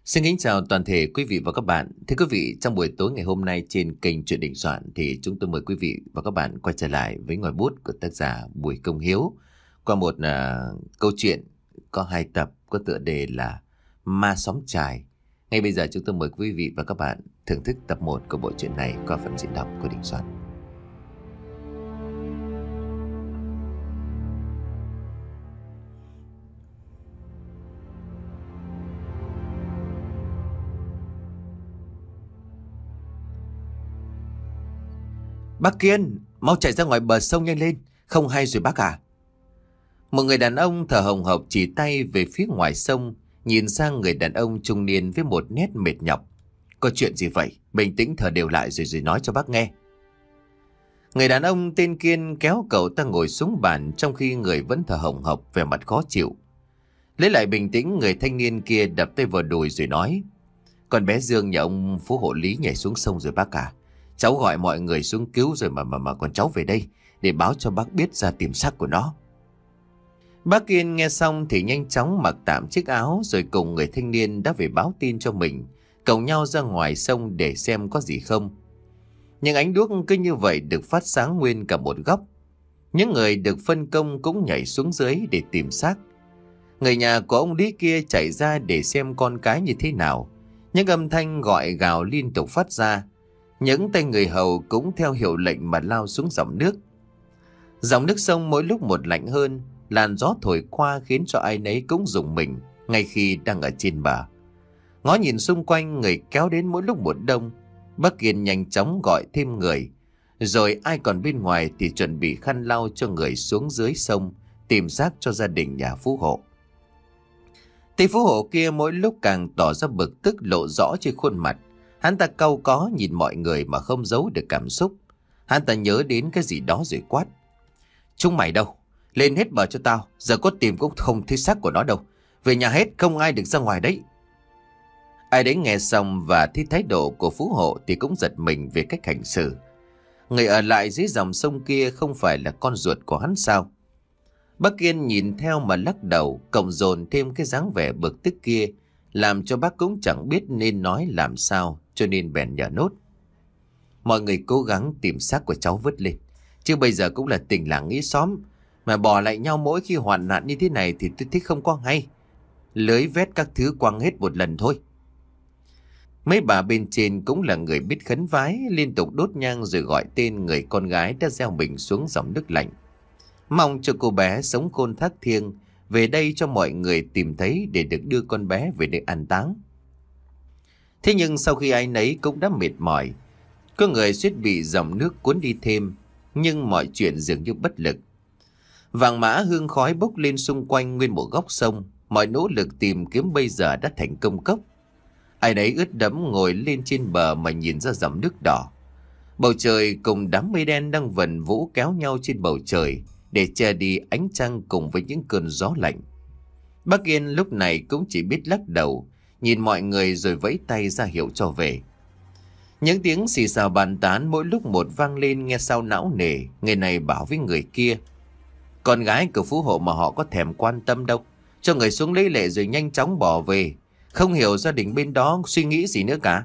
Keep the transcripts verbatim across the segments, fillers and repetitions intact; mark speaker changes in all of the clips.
Speaker 1: Xin kính chào toàn thể quý vị và các bạn. Thưa quý vị, trong buổi tối ngày hôm nay trên kênh Chuyện Đình Soạn thì chúng tôi mời quý vị và các bạn quay trở lại với ngòi bút của tác giả Bùi Công Hiếu qua một uh, câu chuyện có hai tập có tựa đề là Ma Xóm Chài. Ngay bây giờ chúng tôi mời quý vị và các bạn thưởng thức tập một của bộ truyện này qua phần diễn đọc của Đình Soạn. Bác Kiên, mau chạy ra ngoài bờ sông nhanh lên, không hay rồi bác à. Một người đàn ông thở hồng hộc chỉ tay về phía ngoài sông, nhìn sang người đàn ông trung niên với một nét mệt nhọc. Có chuyện gì vậy? Bình tĩnh thở đều lại rồi rồi nói cho bác nghe. Người đàn ông tên Kiên kéo cậu ta ngồi xuống bàn trong khi người vẫn thở hồng hộc, vẻ mặt khó chịu. Lấy lại bình tĩnh, người thanh niên kia đập tay vào đùi rồi nói: Con bé Dương nhà ông Phú Hộ Lý nhảy xuống sông rồi bác à. Cháu gọi mọi người xuống cứu rồi mà mà mà còn cháu về đây để báo cho bác biết ra tìm xác của nó. Bác Kiên nghe xong thì nhanh chóng mặc tạm chiếc áo rồi cùng người thanh niên đã về báo tin cho mình, cầu nhau ra ngoài sông để xem có gì không. Nhưng ánh đuốc cứ như vậy được phát sáng nguyên cả một góc. Những người được phân công cũng nhảy xuống dưới để tìm xác. Người nhà của ông Lý kia chạy ra để xem con cái như thế nào. Những âm thanh gọi gào liên tục phát ra. Những tay người hầu cũng theo hiệu lệnh mà lao xuống dòng nước. Dòng nước sông mỗi lúc một lạnh hơn, làn gió thổi qua khiến cho ai nấy cũng rùng mình ngay khi đang ở trên bờ. Ngó nhìn xung quanh, người kéo đến mỗi lúc một đông. Bác Kiên nhanh chóng gọi thêm người, rồi ai còn bên ngoài thì chuẩn bị khăn lau cho người xuống dưới sông tìm xác cho gia đình nhà Phú Hộ. Tỷ Phú Hộ kia mỗi lúc càng tỏ ra bực tức lộ rõ trên khuôn mặt. Hắn ta cau có nhìn mọi người mà không giấu được cảm xúc. Hắn ta nhớ đến cái gì đó rồi quát: Chúng mày đâu? Lên hết bờ cho tao. Giờ có tìm cũng không thấy xác của nó đâu. Về nhà hết, không ai được ra ngoài đấy. Ai đấy nghe xong và thấy thái độ của Phú Hộ thì cũng giật mình về cách hành xử. Người ở lại dưới dòng sông kia không phải là con ruột của hắn sao? Bác Kiên nhìn theo mà lắc đầu, cộng dồn thêm cái dáng vẻ bực tức kia, làm cho bác cũng chẳng biết nên nói làm sao, cho nên bèn nhờ nốt: Mọi người cố gắng tìm xác của cháu vứt lên, chứ bây giờ cũng là tình làng nghĩa xóm, mà bỏ lại nhau mỗi khi hoạn nạn như thế này thì tôi thích không có hay. Lưới vét các thứ quăng hết một lần thôi. Mấy bà bên trên cũng là người biết khấn vái, liên tục đốt nhang rồi gọi tên người con gái đã gieo mình xuống dòng nước lạnh, mong cho cô bé sống khôn thác thiêng về đây cho mọi người tìm thấy để được đưa con bé về nơi an táng. Thế nhưng sau khi ai nấy cũng đã mệt mỏi, có người suýt bị dòng nước cuốn đi thêm, nhưng mọi chuyện dường như bất lực. Vàng mã hương khói bốc lên xung quanh nguyên một góc sông, mọi nỗ lực tìm kiếm bây giờ đã thành công cốc. Ai nấy ướt đẫm ngồi lên trên bờ mà nhìn ra dòng nước đỏ. Bầu trời cùng đám mây đen đang vần vũ kéo nhau trên bầu trời để che đi ánh trăng cùng với những cơn gió lạnh. Bác Kiên lúc này cũng chỉ biết lắc đầu, nhìn mọi người rồi vẫy tay ra hiệu cho về. Những tiếng xì xào bàn tán mỗi lúc một vang lên nghe sao não nề. Người này bảo với người kia: Con gái của Phú Hộ mà họ có thèm quan tâm đâu, cho người xuống lấy lệ rồi nhanh chóng bỏ về. Không hiểu gia đình bên đó suy nghĩ gì nữa cả.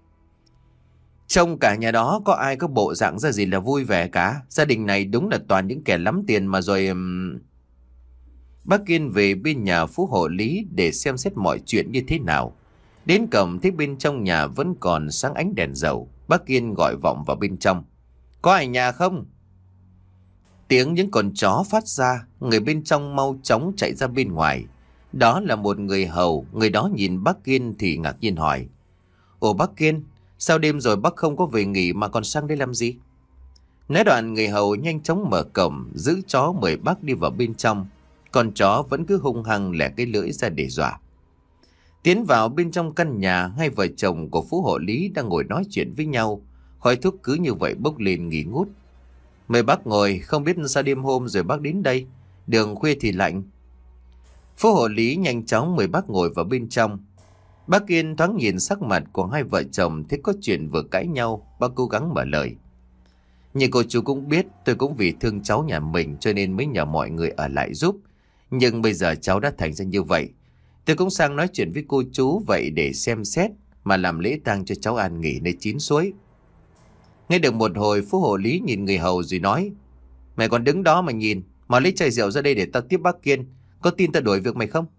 Speaker 1: Trông cả nhà đó có ai có bộ dạng ra gì là vui vẻ cả. Gia đình này đúng là toàn những kẻ lắm tiền mà rồi... Um... Bác Kiên về bên nhà Phú Hộ Lý để xem xét mọi chuyện như thế nào. Đến cổng thấy bên trong nhà vẫn còn sáng ánh đèn dầu. Bác Kiên gọi vọng vào bên trong: Có ai nhà không? Tiếng những con chó phát ra. Người bên trong mau chóng chạy ra bên ngoài. Đó là một người hầu. Người đó nhìn bác Kiên thì ngạc nhiên hỏi: Ồ bác Kiên, sao đêm rồi bác không có về nghỉ mà còn sang đây làm gì? Nói đoạn người hầu nhanh chóng mở cổng, giữ chó mời bác đi vào bên trong. Con chó vẫn cứ hung hăng lẻ cái lưỡi ra để dọa. Tiến vào bên trong căn nhà, hai vợ chồng của Phú Hộ Lý đang ngồi nói chuyện với nhau. Khói thuốc cứ như vậy bốc lên nghi ngút. Mời bác ngồi, không biết sao đêm hôm rồi bác đến đây, đường khuya thì lạnh. Phú Hộ Lý nhanh chóng mời bác ngồi vào bên trong. Bác Kiên thoáng nhìn sắc mặt của hai vợ chồng thấy có chuyện vừa cãi nhau, bác cố gắng mở lời: Như cô chú cũng biết, tôi cũng vì thương cháu nhà mình cho nên mới nhờ mọi người ở lại giúp. Nhưng bây giờ cháu đã thành ra như vậy, Tôi cũng sang nói chuyện với cô chú vậy để xem xét mà làm lễ tang cho cháu an nghỉ nơi chín suối. Nghe được một hồi, Phú hộ lý nhìn người hầu rồi nói: Mày còn đứng đó mà nhìn, mà lấy chai rượu ra đây để tao tiếp bác Kiên. Có tin tao đuổi việc mày không?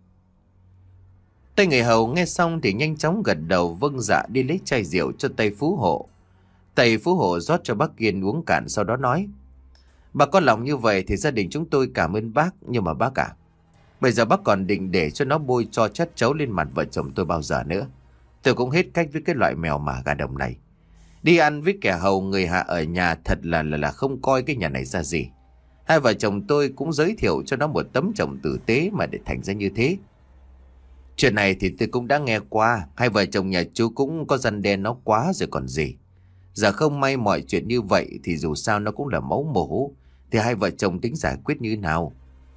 Speaker 1: Tay người hầu nghe xong thì nhanh chóng gật đầu vâng dạ đi lấy chai rượu cho tay Phú hộ. Tay Phú hộ rót cho bác Kiên uống cạn, sau đó nói: Bà có lòng như vậy thì gia đình chúng tôi cảm ơn bác. Nhưng mà bác à, bây giờ bác còn định để cho nó bôi cho chất chấu lên mặt vợ chồng tôi bao giờ nữa? Tôi cũng hết cách với cái loại mèo mả gà đồng này. Đi ăn với kẻ hầu người hạ ở nhà thật là là là không coi cái nhà này ra gì. Hai vợ chồng tôi cũng giới thiệu cho nó một tấm chồng tử tế mà để thành ra như thế. Chuyện này thì tôi cũng đã nghe qua. Hai vợ chồng nhà chú cũng có răn đen nó quá rồi còn gì. Giờ không may mọi chuyện như vậy thì dù sao nó cũng là máu mủ. Thì hai vợ chồng tính giải quyết như nào?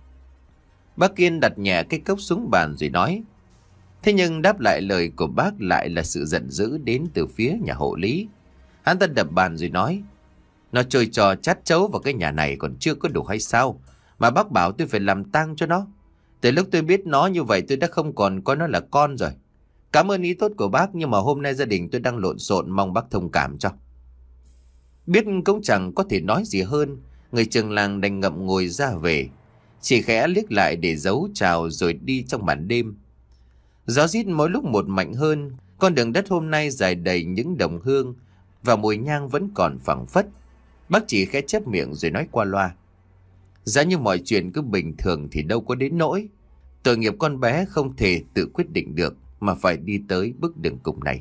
Speaker 1: Bác Kiên đặt nhẹ cái cốc xuống bàn rồi nói. Thế nhưng đáp lại lời của bác lại là sự giận dữ đến từ phía nhà hộ lý. Hắn ta đập bàn rồi nói: Nó chơi trò chát chấu vào cái nhà này còn chưa có đủ hay sao mà bác bảo tôi phải làm tang cho nó? Từ lúc tôi biết nó như vậy tôi đã không còn coi nó là con rồi. Cảm ơn ý tốt của bác, nhưng mà hôm nay gia đình tôi đang lộn xộn, mong bác thông cảm cho. Biết cũng chẳng có thể nói gì hơn, người trường làng đành ngậm ngùi ra về, chỉ khẽ liếc lại để giấu chào rồi đi trong màn đêm. Gió rít mỗi lúc một mạnh hơn, con đường đất hôm nay dài đầy những đồng hương và mùi nhang vẫn còn phảng phất. Bác chỉ khẽ chép miệng rồi nói qua loa: Giá như mọi chuyện cứ bình thường thì đâu có đến nỗi. Tội nghiệp con bé không thể tự quyết định được mà phải đi tới bước đường cùng này.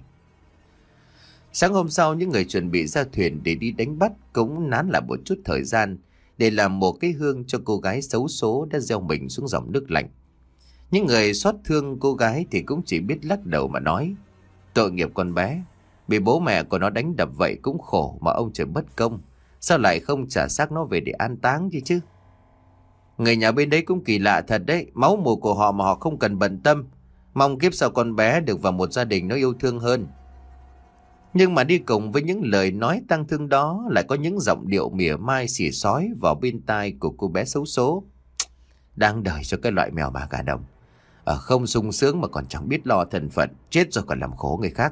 Speaker 1: Sáng hôm sau, những người chuẩn bị ra thuyền để đi đánh bắt cũng nán lại một chút thời gian để làm một cái hương cho cô gái xấu số đã gieo mình xuống dòng nước lạnh. Những người xót thương cô gái thì cũng chỉ biết lắc đầu mà nói: Tội nghiệp con bé, bị bố mẹ của nó đánh đập vậy cũng khổ mà ông trời bất công. Sao lại không trả xác nó về để an táng chứ chứ? Người nhà bên đấy cũng kỳ lạ thật đấy, máu mủ của họ mà họ không cần bận tâm. Mong kiếp sau con bé được vào một gia đình nó yêu thương hơn. Nhưng mà đi cùng với những lời nói tang thương đó lại có những giọng điệu mỉa mai xỉ sói vào bên tai của cô bé xấu số. Đang đời cho cái loại mèo mà gà đồng. Ở không sung sướng mà còn chẳng biết lo thân phận, chết rồi còn làm khổ người khác.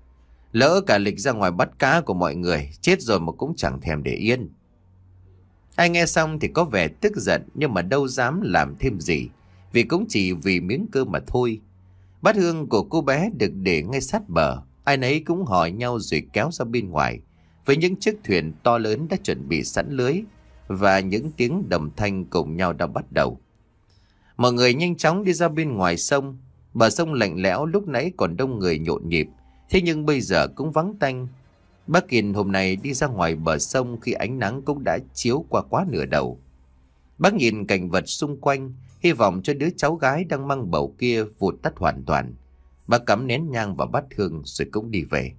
Speaker 1: Lỡ cả lịch ra ngoài bắt cá của mọi người, chết rồi mà cũng chẳng thèm để yên. Ai nghe xong thì có vẻ tức giận, nhưng mà đâu dám làm thêm gì, vì cũng chỉ vì miếng cơm mà thôi. Bát hương của cô bé được để ngay sát bờ, ai nấy cũng hỏi nhau rồi kéo ra bên ngoài, với những chiếc thuyền to lớn đã chuẩn bị sẵn lưới, và những tiếng đầm thanh cùng nhau đã bắt đầu. Mọi người nhanh chóng đi ra bên ngoài sông. Bờ sông lạnh lẽo lúc nãy còn đông người nhộn nhịp, thế nhưng bây giờ cũng vắng tanh. Bác Kiên hôm nay đi ra ngoài bờ sông khi ánh nắng cũng đã chiếu qua quá nửa đầu. Bác nhìn cảnh vật xung quanh, hy vọng cho đứa cháu gái đang mang bầu kia vụt tắt hoàn toàn. Bác cắm nén nhang vào bát hương rồi cũng đi về.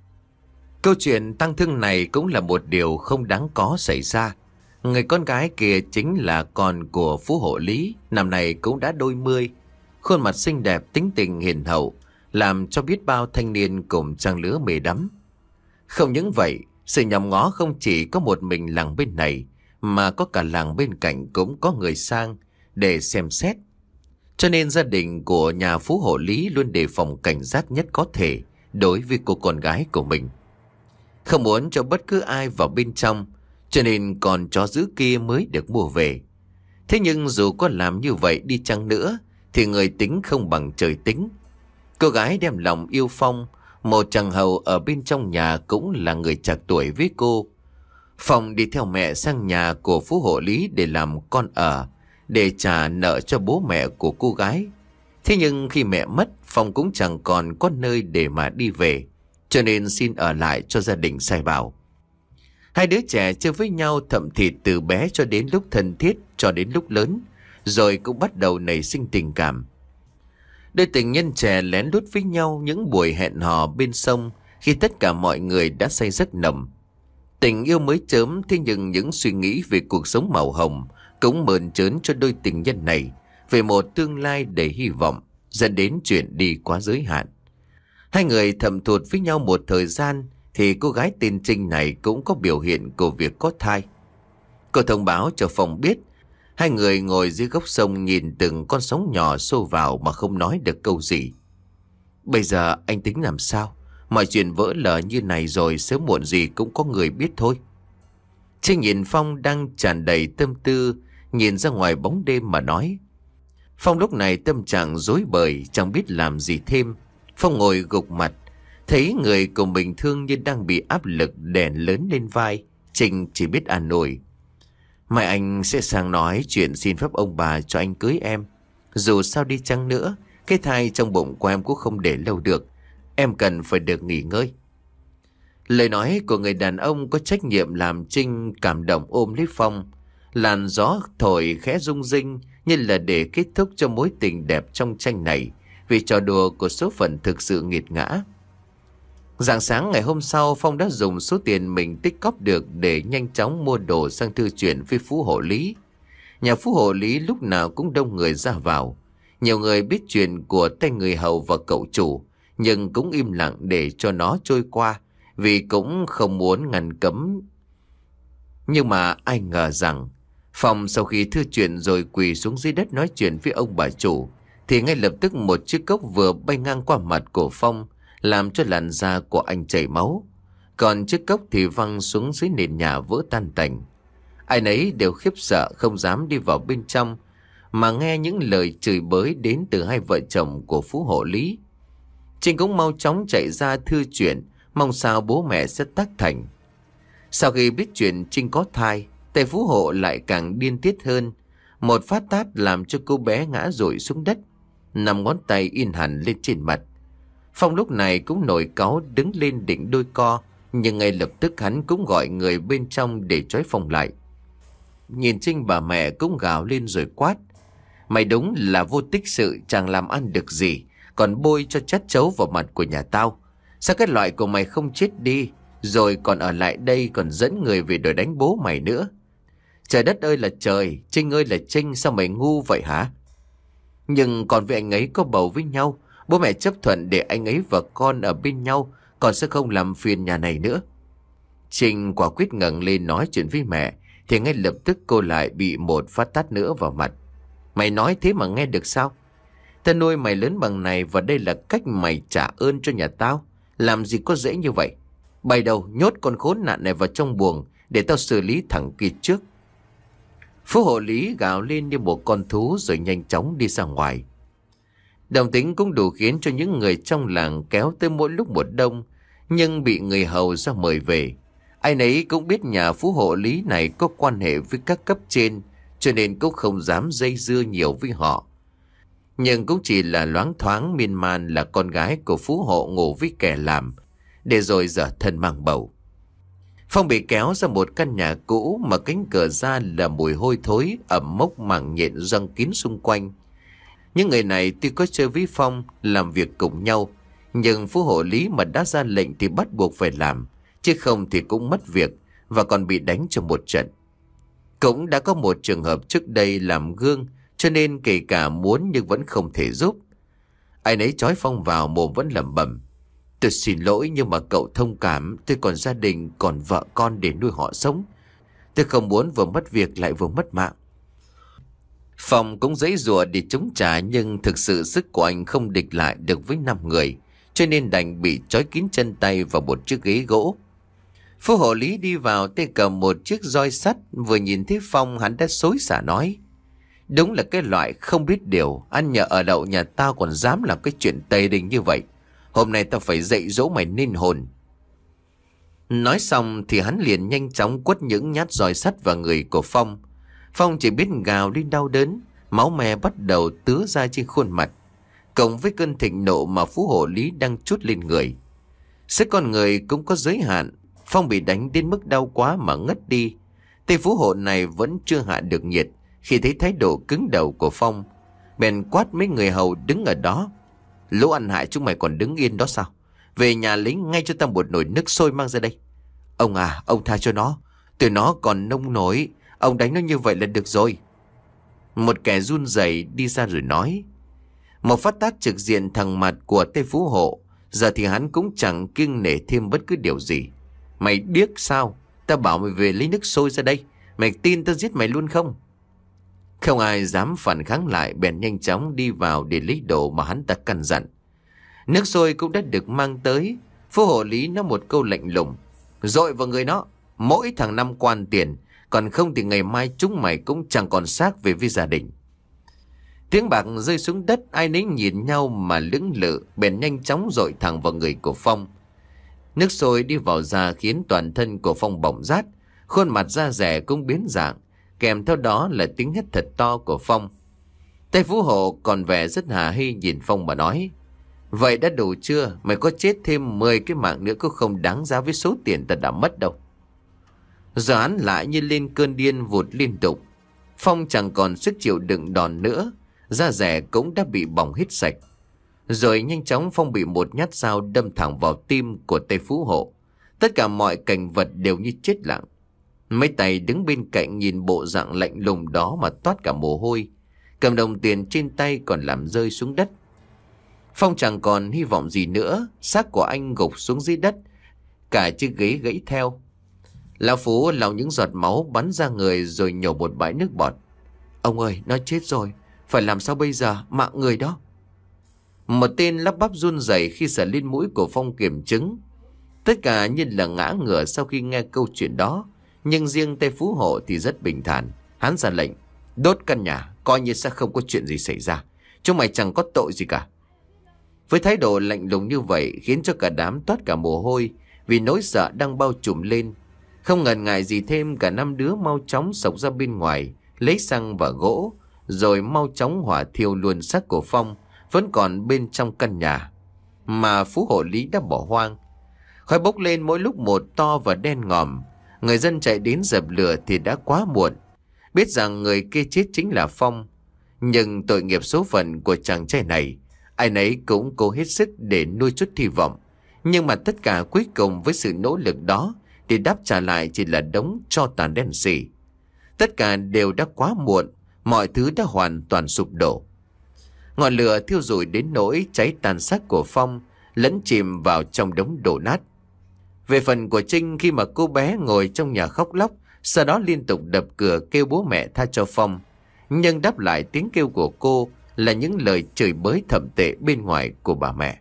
Speaker 1: Câu chuyện tang thương này cũng là một điều không đáng có xảy ra. Người con gái kia chính là con của Phú hộ lý, năm nay cũng đã đôi mươi. Khuôn mặt xinh đẹp, tính tình hiền hậu, làm cho biết bao thanh niên cùng trang lứa mê đắm. Không những vậy, sự nhòm ngó không chỉ có một mình làng bên này, mà có cả làng bên cạnh cũng có người sang để xem xét. Cho nên gia đình của nhà Phú hộ lý luôn đề phòng cảnh giác nhất có thể đối với cô con gái của mình. Không muốn cho bất cứ ai vào bên trong, cho nên con chó dữ kia mới được mua về. Thế nhưng dù có làm như vậy đi chăng nữa, thì người tính không bằng trời tính. Cô gái đem lòng yêu Phong, một chàng hầu ở bên trong nhà cũng là người trạc tuổi với cô. Phong đi theo mẹ sang nhà của Phú hộ lý để làm con ở, để trả nợ cho bố mẹ của cô gái. Thế nhưng khi mẹ mất, Phong cũng chẳng còn có nơi để mà đi về, cho nên xin ở lại cho gia đình sai bảo. Hai đứa trẻ chơi với nhau thậm thịt từ bé cho đến lúc thân thiết, cho đến lúc lớn, rồi cũng bắt đầu nảy sinh tình cảm. Đôi tình nhân trẻ lén lút với nhau những buổi hẹn hò bên sông khi tất cả mọi người đã say giấc nồng. Tình yêu mới chớm, thế nhưng những suy nghĩ về cuộc sống màu hồng cũng mơn trớn cho đôi tình nhân này về một tương lai đầy hy vọng, dẫn đến chuyện đi quá giới hạn. Hai người thầm thụt với nhau một thời gian thì cô gái tên Trinh này cũng có biểu hiện của việc có thai. Cô thông báo cho Phong biết Hai người ngồi dưới gốc sông nhìn từng con sóng nhỏ xô vào mà không nói được câu gì. Bây giờ anh tính làm sao? Mọi chuyện vỡ lở như này rồi sớm muộn gì cũng có người biết thôi. Trinh nhìn Phong đang tràn đầy tâm tư, nhìn ra ngoài bóng đêm mà nói. Phong lúc này tâm trạng rối bời, chẳng biết làm gì thêm. Phong ngồi gục mặt, thấy người của mình thương như đang bị áp lực đè lớn lên vai. Trinh chỉ biết an ủi. Mai anh sẽ sang nói chuyện xin phép ông bà cho anh cưới em. Dù sao đi chăng nữa, cái thai trong bụng của em cũng không để lâu được. Em cần phải được nghỉ ngơi. Lời nói của người đàn ông có trách nhiệm làm Trinh cảm động ôm lấy Phong. Làn gió thổi khẽ rung rinh như là để kết thúc cho mối tình đẹp trong tranh này, vì trò đùa của số phận thực sự nghiệt ngã. Rạng sáng ngày hôm sau, Phong đã dùng số tiền mình tích cóp được để nhanh chóng mua đồ sang thư chuyển với Phú Hộ Lý. Nhà Phú Hộ Lý lúc nào cũng đông người ra vào. Nhiều người biết chuyện của tay người hầu và cậu chủ, nhưng cũng im lặng để cho nó trôi qua, vì cũng không muốn ngăn cấm. Nhưng mà ai ngờ rằng Phong sau khi thư chuyện rồi quỳ xuống dưới đất nói chuyện với ông bà chủ, thì ngay lập tức một chiếc cốc vừa bay ngang qua mặt của Phong, làm cho làn da của anh chảy máu. Còn chiếc cốc thì văng xuống dưới nền nhà vỡ tan tành. Ai nấy đều khiếp sợ không dám đi vào bên trong, mà nghe những lời chửi bới đến từ hai vợ chồng của Phú Hộ Lý. Trinh cũng mau chóng chạy ra thư chuyện, mong sao bố mẹ sẽ tác thành. Sau khi biết chuyện Trinh có thai, Tề Phú Hộ lại càng điên tiết hơn. Một phát tát làm cho cô bé ngã rụi xuống đất, năm ngón tay in hẳn lên trên mặt. Phong lúc này cũng nổi cáu đứng lên định đôi co, nhưng ngay lập tức hắn cũng gọi người bên trong để trói Phong lại. Nhìn Trinh, bà mẹ cũng gào lên rồi quát. Mày đúng là vô tích sự, chẳng làm ăn được gì, còn bôi cho chất chấu vào mặt của nhà tao. Sao cái loại của mày không chết đi, rồi còn ở lại đây còn dẫn người về đòi đánh bố mày nữa. Trời đất ơi là trời, Trinh ơi là Trinh, sao mày ngu vậy hả? Nhưng còn với anh ấy có bầu với nhau, bố mẹ chấp thuận để anh ấy và con ở bên nhau, còn sẽ không làm phiền nhà này nữa. Trinh quả quyết ngẩng lên nói chuyện với mẹ, thì ngay lập tức cô lại bị một phát tát nữa vào mặt. Mày nói thế mà nghe được sao? Ta nuôi mày lớn bằng này và đây là cách mày trả ơn cho nhà tao. Làm gì có dễ như vậy. Bày đầu nhốt con khốn nạn này vào trong buồng để tao xử lý thẳng kia trước. Phú Hộ Lý gào lên như một con thú rồi nhanh chóng đi ra ngoài. Đồng tính cũng đủ khiến cho những người trong làng kéo tới mỗi lúc một đông, nhưng bị người hầu ra mời về. Ai nấy cũng biết nhà Phú Hộ Lý này có quan hệ với các cấp trên, cho nên cũng không dám dây dưa nhiều với họ. Nhưng cũng chỉ là loáng thoáng miên man là con gái của Phú Hộ ngủ với kẻ làm, để rồi dở thân mang bầu. Phong bị kéo ra một căn nhà cũ mà cánh cửa ra là mùi hôi thối, ẩm mốc mảng nhện răng kín xung quanh. Những người này tuy có chơi với Phong, làm việc cùng nhau, nhưng Phú Hộ Lý mà đã ra lệnh thì bắt buộc phải làm, chứ không thì cũng mất việc và còn bị đánh cho một trận. Cũng đã có một trường hợp trước đây làm gương, cho nên kể cả muốn nhưng vẫn không thể giúp. Ai nấy trói Phong vào, mồm vẫn lẩm bẩm. Tôi xin lỗi nhưng mà cậu thông cảm, tôi còn gia đình, còn vợ con để nuôi họ sống. Tôi không muốn vừa mất việc lại vừa mất mạng. Phong cũng giãy giụa để chống trả, nhưng thực sự sức của anh không địch lại được với năm người, cho nên đành bị trói kín chân tay vào một chiếc ghế gỗ. Phú Hộ Lý đi vào tay cầm một chiếc roi sắt, vừa nhìn thấy Phong hắn đã xối xả nói. Đúng là cái loại không biết điều, ăn nhờ ở đậu nhà tao còn dám làm cái chuyện tày đình như vậy. Hôm nay tao phải dạy dỗ mày nên hồn. Nói xong thì hắn liền nhanh chóng quất những nhát roi sắt vào người của Phong. Phong chỉ biết gào lên đau đớn, máu me bắt đầu tứa ra trên khuôn mặt, cộng với cơn thịnh nộ mà Phú Hộ Lý đang trút lên người. Sức con người cũng có giới hạn. Phong bị đánh đến mức đau quá mà ngất đi. Tay Phú Hộ này vẫn chưa hạ được nhiệt, khi thấy thái độ cứng đầu của Phong, bèn quát mấy người hầu đứng ở đó. Lũ ăn hại chúng mày còn đứng yên đó sao? Về nhà lấy ngay cho tao một nồi nước sôi mang ra đây. Ông à, ông tha cho nó, tụi nó còn nông nổi, ông đánh nó như vậy là được rồi. Một kẻ run rẩy đi ra rồi nói. Một phát tát trực diện thẳng mặt của Tây Phú Hộ, giờ thì hắn cũng chẳng kiêng nể thêm bất cứ điều gì. Mày điếc sao? Tao bảo mày về lấy nước sôi ra đây, mày tin tao giết mày luôn không? Không ai dám phản kháng lại, bèn nhanh chóng đi vào để lấy đồ mà hắn ta căn dặn. Nước sôi cũng đã được mang tới. Phú hộ lý nói một câu lạnh lùng: dội vào người nó, mỗi thằng năm quan tiền, còn không thì ngày mai chúng mày cũng chẳng còn xác về với gia đình. Tiếng bạc rơi xuống đất, ai nấy nhìn nhau mà lưỡng lự, bèn nhanh chóng dội thẳng vào người của Phong. Nước sôi đi vào da khiến toàn thân của Phong bỏng rát, khuôn mặt da rẻ cũng biến dạng, kèm theo đó là tiếng hét thật to của Phong. Tay Phú hộ còn vẻ rất hả hê nhìn Phong mà nói: vậy đã đủ chưa? Mày có chết thêm mười cái mạng nữa cũng không đáng giá với số tiền ta đã mất đâu. Giờ hắn lại như lên cơn điên vụt liên tục. Phong chẳng còn sức chịu đựng đòn nữa, da rẻ cũng đã bị bỏng hết sạch. Rồi nhanh chóng Phong bị một nhát dao đâm thẳng vào tim của tay Phú hộ. Tất cả mọi cảnh vật đều như chết lặng. Mấy tay đứng bên cạnh nhìn bộ dạng lạnh lùng đó mà toát cả mồ hôi. Cầm đồng tiền trên tay còn làm rơi xuống đất. Phong chẳng còn hy vọng gì nữa, xác của anh gục xuống dưới đất, cả chiếc ghế gãy theo. Lão Phú lau những giọt máu bắn ra người rồi nhổ một bãi nước bọt. Ông ơi, nó chết rồi, phải làm sao bây giờ, mạng người đó. Một tên lắp bắp run rẩy khi sờ lên mũi của Phong kiểm chứng. Tất cả như là ngã ngửa sau khi nghe câu chuyện đó. Nhưng riêng tay Phú hộ thì rất bình thản. Hắn ra lệnh: đốt căn nhà, coi như sẽ không có chuyện gì xảy ra. Chúng mày chẳng có tội gì cả. Với thái độ lạnh lùng như vậy khiến cho cả đám toát cả mồ hôi, vì nỗi sợ đang bao trùm lên. Không ngần ngại gì thêm, cả năm đứa mau chóng xộc ra bên ngoài, lấy xăng và gỗ, rồi mau chóng hỏa thiêu luôn xác của Phong vẫn còn bên trong căn nhà mà Phú hộ lý đã bỏ hoang. Khói bốc lên mỗi lúc một to và đen ngòm. Người dân chạy đến dập lửa thì đã quá muộn. Biết rằng người kia chết chính là Phong, nhưng tội nghiệp số phận của chàng trai này, ai nấy cũng cố hết sức để nuôi chút hy vọng. Nhưng mà tất cả cuối cùng với sự nỗ lực đó thì đáp trả lại chỉ là đống tro tàn đen sì. Tất cả đều đã quá muộn, mọi thứ đã hoàn toàn sụp đổ. Ngọn lửa thiêu rụi đến nỗi cháy tàn xác của Phong lẫn chìm vào trong đống đổ nát. Về phần của Trinh, khi mà cô bé ngồi trong nhà khóc lóc, sau đó liên tục đập cửa kêu bố mẹ tha cho Phong, nhưng đáp lại tiếng kêu của cô là những lời chửi bới thậm tệ bên ngoài của bà mẹ.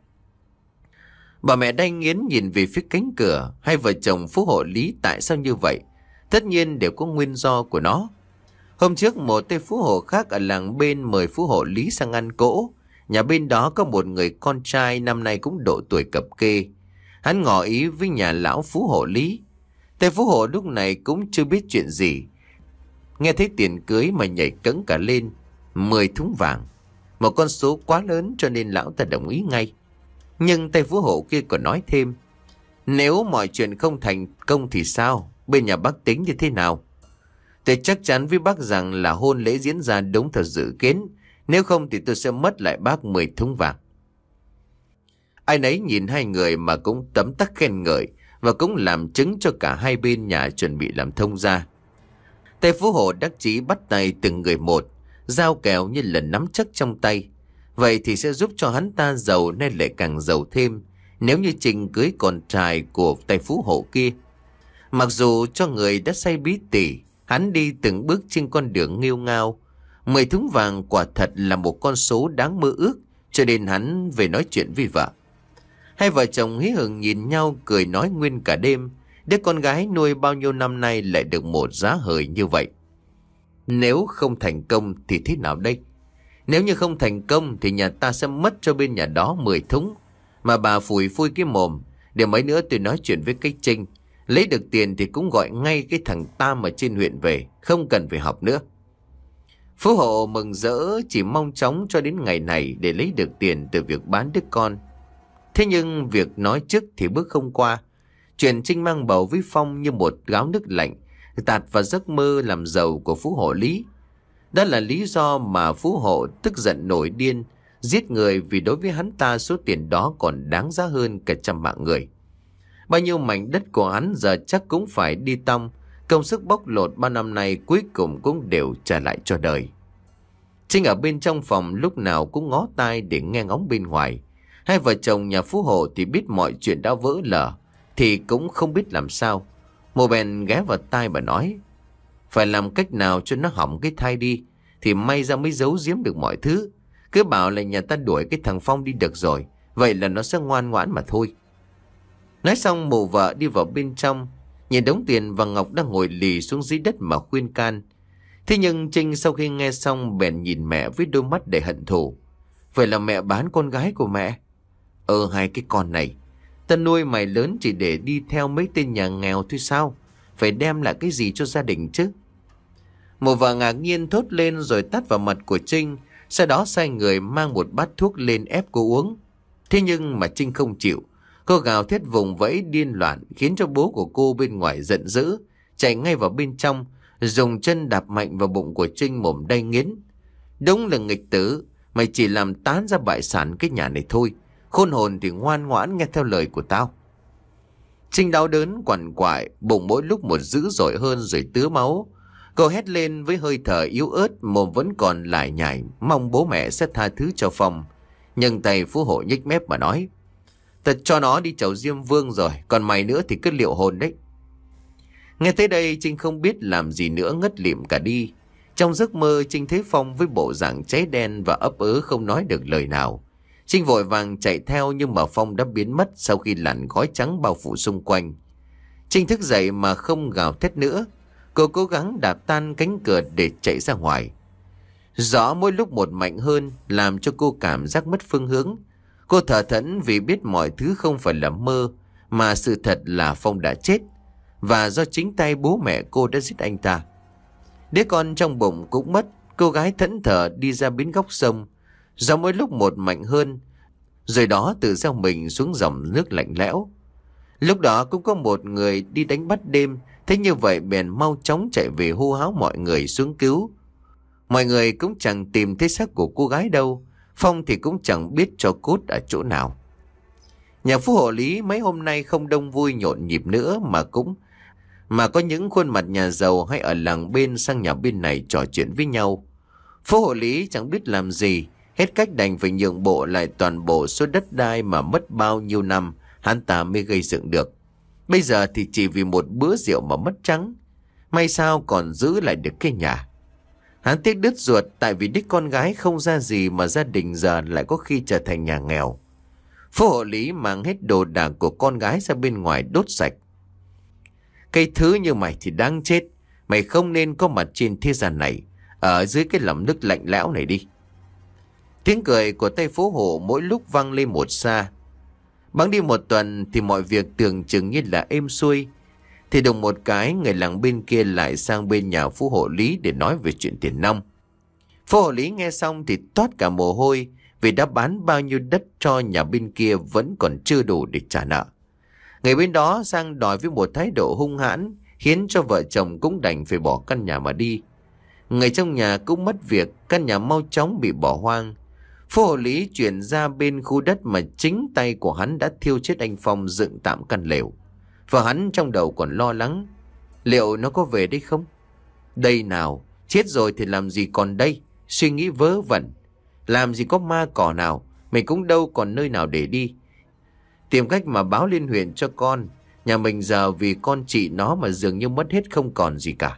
Speaker 1: Bà mẹ đay nghiến nhìn về phía cánh cửa. Hai vợ chồng Phú hộ lý tại sao như vậy? Tất nhiên đều có nguyên do của nó. Hôm trước một tên Phú hộ khác ở làng bên mời Phú hộ lý sang ăn cỗ. Nhà bên đó có một người con trai năm nay cũng độ tuổi cập kê. Hắn ngỏ ý với nhà lão Phú hộ lý. Tên Phú hộ lúc này cũng chưa biết chuyện gì, nghe thấy tiền cưới mà nhảy cẫng cả lên. Mười thúng vàng, một con số quá lớn cho nên lão ta đồng ý ngay. Nhưng tay Phú hộ kia còn nói thêm: nếu mọi chuyện không thành công thì sao? Bên nhà bác tính như thế nào? Tôi chắc chắn với bác rằng là hôn lễ diễn ra đúng theo dự kiến. Nếu không thì tôi sẽ mất lại bác mười thúng vàng. Ai nấy nhìn hai người mà cũng tấm tắc khen ngợi, và cũng làm chứng cho cả hai bên nhà chuẩn bị làm thông gia. Tay Phú hộ đắc chí bắt tay từng người một, giao kèo như lần nắm chắc trong tay. Vậy thì sẽ giúp cho hắn ta giàu nên lại càng giàu thêm, nếu như Trình cưới con trai của tay Phú hộ kia. Mặc dù cho người đã say bí tỉ, hắn đi từng bước trên con đường nghêu ngao. Mười thúng vàng quả thật là một con số đáng mơ ước, cho nên hắn về nói chuyện với vợ. Hai vợ chồng hí hửng nhìn nhau cười nói nguyên cả đêm. Đứa con gái nuôi bao nhiêu năm nay lại được một giá hời như vậy. Nếu không thành công thì thế nào đây? Nếu như không thành công thì nhà ta sẽ mất cho bên nhà đó mười thúng. Mà bà phủi phui cái mồm. Để mấy nữa tôi nói chuyện với cái Trinh. Lấy được tiền thì cũng gọi ngay cái thằng Tam ở trên huyện về, không cần phải học nữa. Phú hộ mừng rỡ, chỉ mong chóng cho đến ngày này để lấy được tiền từ việc bán đứa con. Thế nhưng việc nói trước thì bước không qua. Chuyện Trinh mang bầu với Phong như một gáo nước lạnh tạt vào giấc mơ làm giàu của Phú hộ lý. Đó là lý do mà Phú hộ tức giận nổi điên, giết người, vì đối với hắn ta số tiền đó còn đáng giá hơn cả trăm mạng người. Bao nhiêu mảnh đất của hắn giờ chắc cũng phải đi tong. Công sức bóc lột bao năm nay cuối cùng cũng đều trả lại cho đời. Trinh ở bên trong phòng lúc nào cũng ngó tai để nghe ngóng bên ngoài. Hai vợ chồng nhà Phú hộ thì biết mọi chuyện đã vỡ lở, thì cũng không biết làm sao. Một bèn ghé vào tai bà nói: phải làm cách nào cho nó hỏng cái thai đi,
Speaker 2: thì may ra mới giấu giếm được mọi thứ. Cứ bảo là nhà ta đuổi cái thằng Phong đi được rồi, vậy là nó sẽ ngoan ngoãn mà thôi. Nói xong mụ vợ đi vào bên trong, nhìn đống tiền và ngọc đang ngồi lì xuống dưới đất mà khuyên can. Thế nhưng Trinh sau khi nghe xong bèn nhìn mẹ với đôi mắt đầy hận thù. Vậy là mẹ bán con gái của mẹ? Ờ hai cái con này, ta nuôi mày lớn chỉ để đi theo mấy tên nhà nghèo thôi sao? Phải đem lại cái gì cho gia đình chứ? Mụ vợ ngạc nhiên thốt lên rồi tát vào mặt của Trinh. Sau đó sai người mang một bát thuốc lên ép cô uống. Thế nhưng mà Trinh không chịu. Cô gào thét vùng vẫy điên loạn, khiến cho bố của cô bên ngoài giận dữ, chạy ngay vào bên trong, dùng chân đạp mạnh vào bụng của Trinh mồm đay nghiến. Đúng là nghịch tử, mày chỉ làm tán ra bại sản cái nhà này thôi. Khôn hồn thì ngoan ngoãn nghe theo lời của tao. Trinh đau đớn quằn quại, bụng mỗi lúc một dữ dội hơn rồi tứa máu. Cô hét lên với hơi thở yếu ớt, mồm vẫn còn lải nhải, mong bố mẹ sẽ tha thứ cho Phong. Nhưng tay phú hộ nhếch mép mà nói: "Thật cho nó đi chầu Diêm Vương rồi, còn mày nữa thì cứ liệu hồn đấy." Nghe tới đây Trinh không biết làm gì nữa, ngất lịm cả đi. Trong giấc mơ Trinh thấy Phong với bộ dạng cháy đen và ấp ớ không nói được lời nào. Trinh vội vàng chạy theo nhưng mà Phong đã biến mất sau khi làn khói trắng bao phủ xung quanh. Trinh thức dậy mà không gào thét nữa. Cô cố gắng đạp tan cánh cửa để chạy ra ngoài. Gió mỗi lúc một mạnh hơn làm cho cô cảm giác mất phương hướng. Cô thở thẫn vì biết mọi thứ không phải là mơ, mà sự thật là Phong đã chết, và do chính tay bố mẹ cô đã giết anh ta. Đứa con trong bụng cũng mất. Cô gái thẫn thờ đi ra bến góc sông. Gió mỗi lúc một mạnh hơn, rồi đó tự gieo mình xuống dòng nước lạnh lẽo. Lúc đó cũng có một người đi đánh bắt đêm, thế như vậy bèn mau chóng chạy về hô háo mọi người xuống cứu. Mọi người cũng chẳng tìm thấy xác của cô gái đâu. Phong thì cũng chẳng biết cho cốt ở chỗ nào. Nhà phú hộ Lý mấy hôm nay không đông vui nhộn nhịp nữa, mà cũng mà có những khuôn mặt nhà giàu hay ở làng bên sang nhà bên này trò chuyện với nhau. Phú hộ Lý chẳng biết làm gì, hết cách đành phải nhượng bộ lại toàn bộ số đất đai mà mất bao nhiêu năm hắn ta mới gây dựng được. Bây giờ thì chỉ vì một bữa rượu mà mất trắng. May sao còn giữ lại được cái nhà. Hắn tiếc đứt ruột, tại vì đích con gái không ra gì mà gia đình giờ lại có khi trở thành nhà nghèo. Phú hộ Lý mang hết đồ đạc của con gái ra bên ngoài đốt sạch. Cái thứ như mày thì đáng chết. Mày không nên có mặt trên thế gian này, ở dưới cái lòng nước lạnh lẽo này đi. Tiếng cười của tay phố hộ mỗi lúc vang lên một xa. Bẵng đi một tuần thì mọi việc tưởng chừng như là êm xuôi, thì đùng một cái người làng bên kia lại sang bên nhà phú hộ Lý để nói về chuyện tiền nong. Phú hộ Lý nghe xong thì toát cả mồ hôi, vì đã bán bao nhiêu đất cho nhà bên kia vẫn còn chưa đủ để trả nợ. Người bên đó sang đòi với một thái độ hung hãn, khiến cho vợ chồng cũng đành phải bỏ căn nhà mà đi. Người trong nhà cũng mất việc, căn nhà mau chóng bị bỏ hoang. Phú hộ Lý chuyển ra bên khu đất mà chính tay của hắn đã thiêu chết anh Phong dựng tạm căn lều. Và hắn trong đầu còn lo lắng, liệu nó có về đây không? Đây nào, chết rồi thì làm gì còn đây? Suy nghĩ vớ vẩn. Làm gì có ma cỏ nào, mình cũng đâu còn nơi nào để đi. Tìm cách mà báo lên huyện cho con. Nhà mình giờ vì con chị nó mà dường như mất hết không còn gì cả.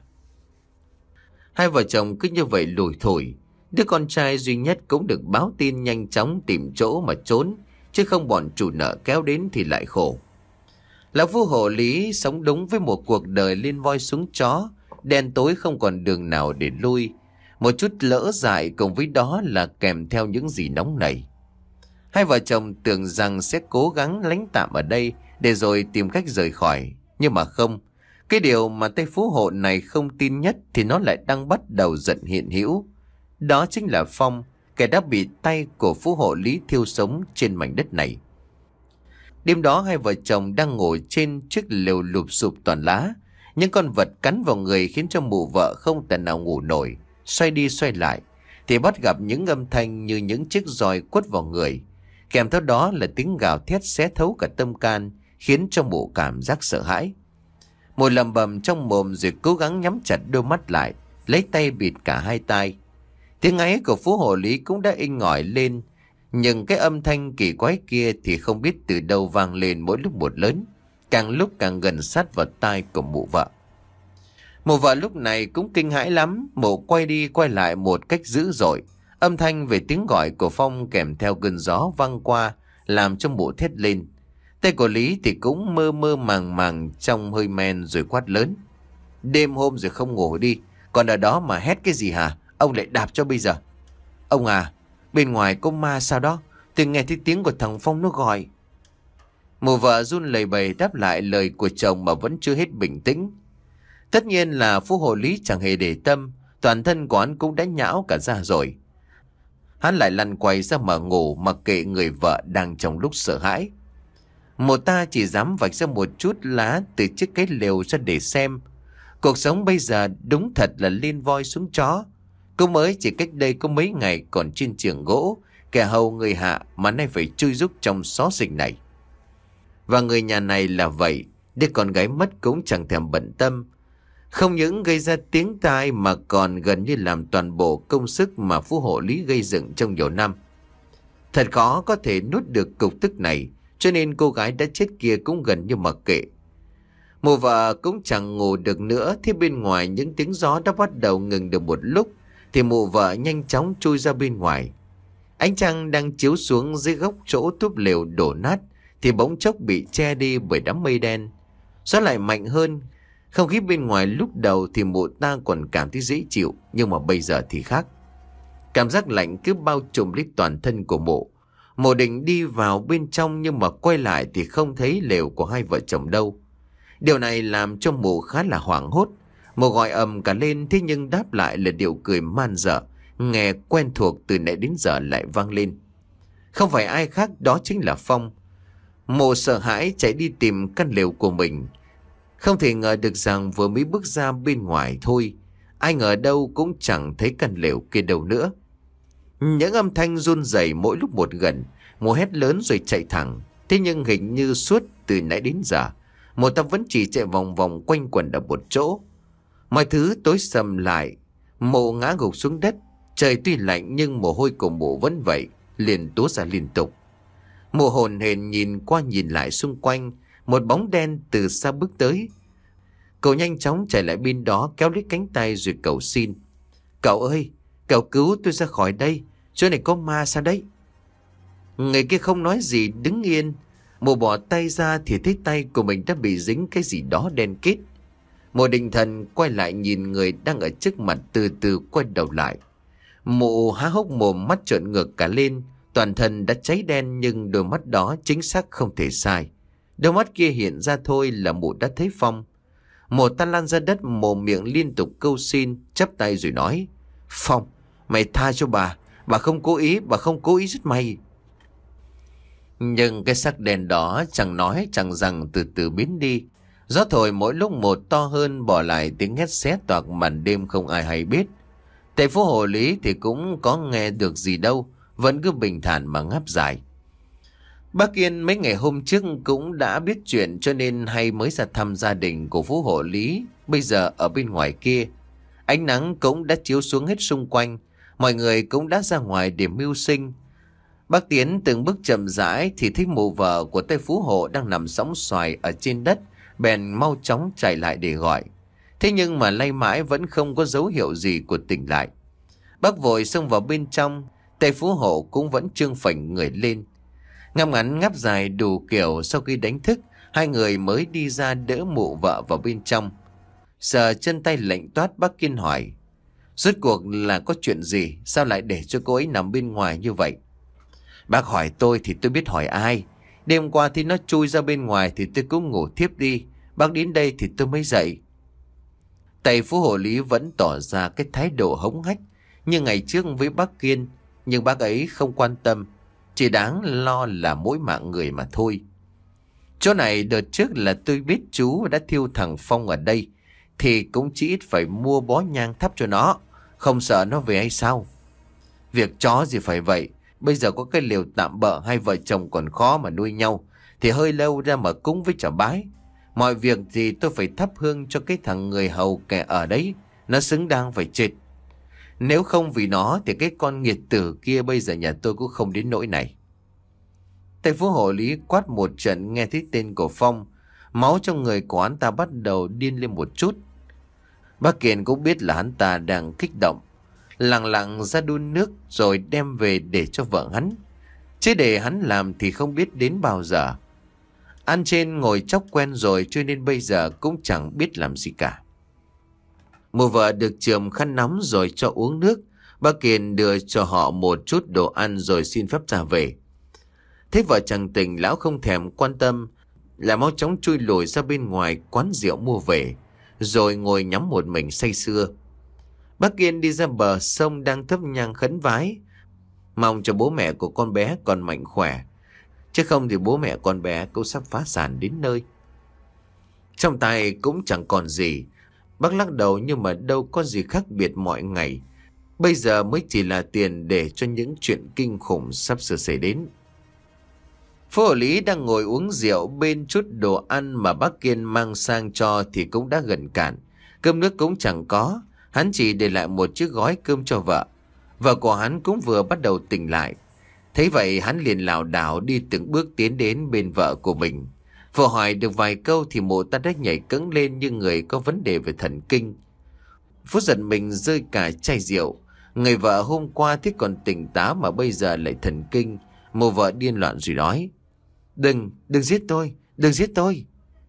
Speaker 2: Hai vợ chồng cứ như vậy lủi thủi. Đứa con trai duy nhất cũng được báo tin nhanh chóng tìm chỗ mà trốn, chứ không bọn chủ nợ kéo đến thì lại khổ. Lão Phú hộ Lý sống đúng với một cuộc đời lên voi xuống chó, đen tối không còn đường nào để lui. Một chút lỡ dại cùng với đó là kèm theo những gì nóng nảy. Hai vợ chồng tưởng rằng sẽ cố gắng lánh tạm ở đây để rồi tìm cách rời khỏi. Nhưng mà không. Cái điều mà tay phú hộ này không tin nhất thì nó lại đang bắt đầu dần hiện hữu. Đó chính là Phong, kẻ đã bị tay của phú hộ Lý thiêu sống trên mảnh đất này. Đêm đó hai vợ chồng đang ngồi trên chiếc lều lụp sụp toàn lá. Những con vật cắn vào người khiến cho mụ vợ không thể nào ngủ nổi. Xoay đi xoay lại thì bắt gặp những âm thanh như những chiếc roi quất vào người. Kèm theo đó là tiếng gào thét xé thấu cả tâm can, khiến cho mụ cảm giác sợ hãi. Mụ lầm bầm trong mồm rồi cố gắng nhắm chặt đôi mắt lại, lấy tay bịt cả hai tai. Tiếng ấy của phú hộ Lý cũng đã inh ỏi lên, nhưng cái âm thanh kỳ quái kia thì không biết từ đâu vang lên mỗi lúc một lớn, càng lúc càng gần sát vào tai của mụ vợ. Mụ vợ lúc này cũng kinh hãi lắm. Mụ quay đi quay lại một cách dữ dội. Âm thanh về tiếng gọi của Phong kèm theo cơn gió văng qua làm cho mụ thét lên. Tay của Lý thì cũng mơ mơ màng màng trong hơi men rồi quát lớn: Đêm hôm rồi không ngủ đi, còn ở đó mà hét cái gì hả? Ông lại đạp cho bây giờ. Ông à, bên ngoài có ma sao đó, tôi nghe thấy tiếng của thằng Phong nó gọi. Mụ vợ run lẩy bẩy đáp lại lời của chồng mà vẫn chưa hết bình tĩnh. Tất nhiên là Phú Hộ Lý chẳng hề để tâm, toàn thân của hắn cũng đã nhão cả ra rồi. Hắn lại lăn quay ra mà ngủ mặc kệ người vợ đang trong lúc sợ hãi. Một ta chỉ dám vạch ra một chút lá từ chiếc cái lều ra để xem. Cuộc sống bây giờ đúng thật là lên voi xuống chó. Cô mới chỉ cách đây có mấy ngày còn trên trường gỗ, kẻ hầu người hạ mà nay phải chui rúc trong xó xỉnh này. Và người nhà này là vậy, đứa con gái mất cũng chẳng thèm bận tâm. Không những gây ra tiếng tai mà còn gần như làm toàn bộ công sức mà Phú Hộ Lý gây dựng trong nhiều năm. Thật khó có thể nuốt được cục tức này, cho nên cô gái đã chết kia cũng gần như mặc kệ. Mụ vợ cũng chẳng ngủ được nữa, thế bên ngoài những tiếng gió đã bắt đầu ngừng được một lúc, thì mụ vợ nhanh chóng chui ra bên ngoài. Ánh trăng đang chiếu xuống dưới góc chỗ túp lều đổ nát, thì bỗng chốc bị che đi bởi đám mây đen. Gió lại mạnh hơn. Không khí bên ngoài lúc đầu thì mụ ta còn cảm thấy dễ chịu, nhưng mà bây giờ thì khác. Cảm giác lạnh cứ bao trùm lấy toàn thân của mụ. Mụ định đi vào bên trong nhưng mà quay lại thì không thấy lều của hai vợ chồng đâu. Điều này làm cho mụ khá là hoảng hốt. Mụ gọi ầm cả lên, thế nhưng đáp lại là điệu cười man dở, nghe quen thuộc từ nãy đến giờ lại vang lên. Không phải ai khác, đó chính là Phong. Mụ sợ hãi chạy đi tìm căn lều của mình. Không thể ngờ được rằng vừa mới bước ra bên ngoài thôi, ai ngờ đâu cũng chẳng thấy căn lều kia đâu nữa. Những âm thanh run rẩy mỗi lúc một gần, mụ hét lớn rồi chạy thẳng. Thế nhưng hình như suốt từ nãy đến giờ, mụ ta vẫn chỉ chạy vòng vòng quanh quẩn ở một chỗ. Mọi thứ tối sầm lại, mụ ngã gục xuống đất. Trời tuy lạnh nhưng mồ hôi của mụ vẫn vậy, liền túa ra liên tục. Mụ hồn hển nhìn qua nhìn lại xung quanh, một bóng đen từ xa bước tới. Cậu nhanh chóng chạy lại bên đó, kéo lấy cánh tay rồi cầu xin: Cậu ơi, cậu cứu tôi ra khỏi đây, chỗ này có ma sao đấy? Người kia không nói gì, đứng yên. Mụ bỏ tay ra thì thấy tay của mình đã bị dính cái gì đó đen kít. Mụ định thần quay lại nhìn người đang ở trước mặt, từ từ quay đầu lại. Mụ há hốc mồm, mắt trợn ngược cả lên, toàn thân đã cháy đen, nhưng đôi mắt đó chính xác không thể sai. Đôi mắt kia hiện ra thôi là mụ đã thấy Phong. Mụ ta lăn ra đất, mồm miệng liên tục câu xin, chắp tay rồi nói: Phong, mày tha cho bà, bà không cố ý, bà không cố ý giết mày. Nhưng cái sắc đèn đó chẳng nói chẳng rằng từ từ biến đi. Gió thổi mỗi lúc một to hơn, bỏ lại tiếng hét xé toạc màn đêm không ai hay biết. Tại Phú Hộ Lý thì cũng có nghe được gì đâu, vẫn cứ bình thản mà ngáp dài. Bác Yên mấy ngày hôm trước cũng đã biết chuyện, cho nên hay mới ra thăm gia đình của Phú Hộ Lý bây giờ ở bên ngoài kia. Ánh nắng cũng đã chiếu xuống hết xung quanh, mọi người cũng đã ra ngoài để mưu sinh. Bác Tiến từng bước chậm rãi thì thấy mụ vợ của tay Phú Hộ đang nằm sõng xoài ở trên đất, bèn mau chóng chạy lại để gọi. Thế nhưng mà lay mãi vẫn không có dấu hiệu gì của tỉnh lại. Bác vội xông vào bên trong, tay Phú Hộ cũng vẫn trương phành người lên. Ngáp ngắn ngáp dài đủ kiểu, sau khi đánh thức, hai người mới đi ra đỡ mụ vợ vào bên trong. Sờ chân tay lạnh toát, bác Kiên hỏi: Rốt cuộc là có chuyện gì, sao lại để cho cô ấy nằm bên ngoài như vậy? Bác hỏi tôi thì tôi biết hỏi ai. Đêm qua thì nó chui ra bên ngoài thì tôi cũng ngủ thiếp đi. Bác đến đây thì tôi mới dậy. Tay Phú Hộ Lý vẫn tỏ ra cái thái độ hống hách như ngày trước với bác Kiên, nhưng bác ấy không quan tâm, chỉ đáng lo là mỗi mạng người mà thôi. Chỗ này đợt trước là tôi biết chú đã thiêu thằng Phong ở đây, thì cũng chỉ ít phải mua bó nhang thắp cho nó, không sợ nó về hay sao? Việc chó gì phải vậy, bây giờ có cái liều tạm bợ, hai vợ chồng còn khó mà nuôi nhau, thì hơi lâu ra mà cúng với chả bái. Mọi việc thì tôi phải thắp hương cho cái thằng người hầu kẻ ở đấy, nó xứng đáng phải chết. Nếu không vì nó thì cái con nghiệt tử kia bây giờ nhà tôi cũng không đến nỗi này. Thầy Phú Hộ Lý quát một trận nghe thấy tên của Phong, máu trong người của hắn ta bắt đầu điên lên một chút. Bác Kiên cũng biết là hắn ta đang kích động, lặng lặng ra đun nước rồi đem về để cho vợ hắn. Chứ để hắn làm thì không biết đến bao giờ. Ăn trên ngồi chóc quen rồi cho nên bây giờ cũng chẳng biết làm gì cả. Mụ vợ được chườm khăn nóng rồi cho uống nước. Bác Kiên đưa cho họ một chút đồ ăn rồi xin phép ra về. Thế vợ chàng tình lão không thèm quan tâm, là mau chóng chui lùi ra bên ngoài quán rượu mua về, rồi ngồi nhắm một mình say sưa. Bác Kiên đi ra bờ sông đang thắp nhang khấn vái, mong cho bố mẹ của con bé còn mạnh khỏe, chứ không thì bố mẹ con bé cũng sắp phá sản đến nơi. Trong tay cũng chẳng còn gì. Bác lắc đầu nhưng mà đâu có gì khác biệt mọi ngày. Bây giờ mới chỉ là tiền để cho những chuyện kinh khủng sắp sửa xảy đến. Phú Hộ Lý đang ngồi uống rượu bên chút đồ ăn mà bác Kiên mang sang cho thì cũng đã gần cạn. Cơm nước cũng chẳng có, hắn chỉ để lại một chiếc gói cơm cho vợ. Vợ của hắn cũng vừa bắt đầu tỉnh lại. Thấy vậy hắn liền lảo đảo đi từng bước tiến đến bên vợ của mình. Vừa hỏi được vài câu thì mụ ta đã nhảy cẫng lên như người có vấn đề về thần kinh. Phú giật mình rơi cả chai rượu. Người vợ hôm qua thì còn tỉnh táo mà bây giờ lại thần kinh. Mụ vợ điên loạn rồi nói: Đừng, đừng giết tôi, đừng giết tôi.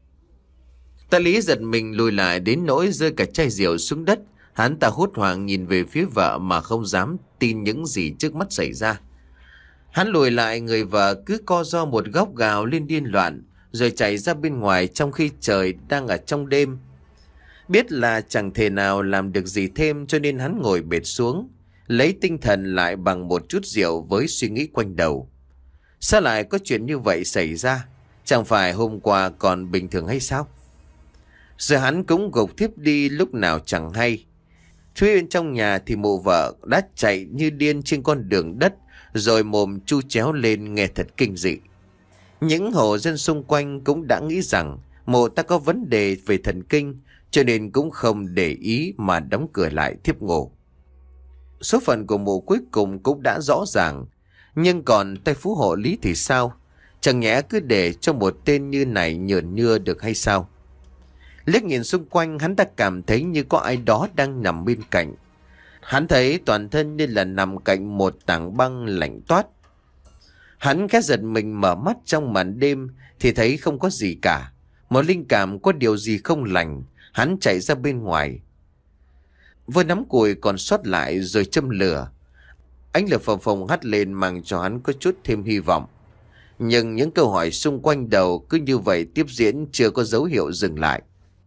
Speaker 2: Ta Lý giật mình lùi lại đến nỗi rơi cả chai rượu xuống đất. Hắn ta hốt hoảng nhìn về phía vợ mà không dám tin những gì trước mắt xảy ra. Hắn lùi lại, người vợ cứ co ro một góc gào lên điên loạn, rồi chạy ra bên ngoài trong khi trời đang ở trong đêm. Biết là chẳng thể nào làm được gì thêm cho nên hắn ngồi bệt xuống, lấy tinh thần lại bằng một chút rượu với suy nghĩ quanh đầu. Sao lại có chuyện như vậy xảy ra? Chẳng phải hôm qua còn bình thường hay sao? Rồi hắn cũng gục thiếp đi lúc nào chẳng hay. Thúy bên trong nhà thì mụ vợ đã chạy như điên trên con đường đất, rồi mồm chu chéo lên nghe thật kinh dị. Những hộ dân xung quanh cũng đã nghĩ rằng mụ ta có vấn đề về thần kinh, cho nên cũng không để ý mà đóng cửa lại thiếp ngủ. Số phận của mụ cuối cùng cũng đã rõ ràng. Nhưng còn tay Phú Hộ Lý thì sao? Chẳng nhẽ cứ để cho một tên như này nhờn nhưa được hay sao? Liếc nhìn xung quanh, hắn ta cảm thấy như có ai đó đang nằm bên cạnh. Hắn thấy toàn thân như là nằm cạnh một tảng băng lạnh toát. Hắn khẽ giật mình mở mắt trong màn đêm thì thấy không có gì cả. Một linh cảm có điều gì không lành. Hắn chạy ra bên ngoài, với nắm củi còn sót lại rồi châm lửa. Ánh lửa phồng phồng hắt lên mang cho hắn có chút thêm hy vọng. Nhưng những câu hỏi xung quanh đầu cứ như vậy tiếp diễn, chưa có dấu hiệu dừng lại.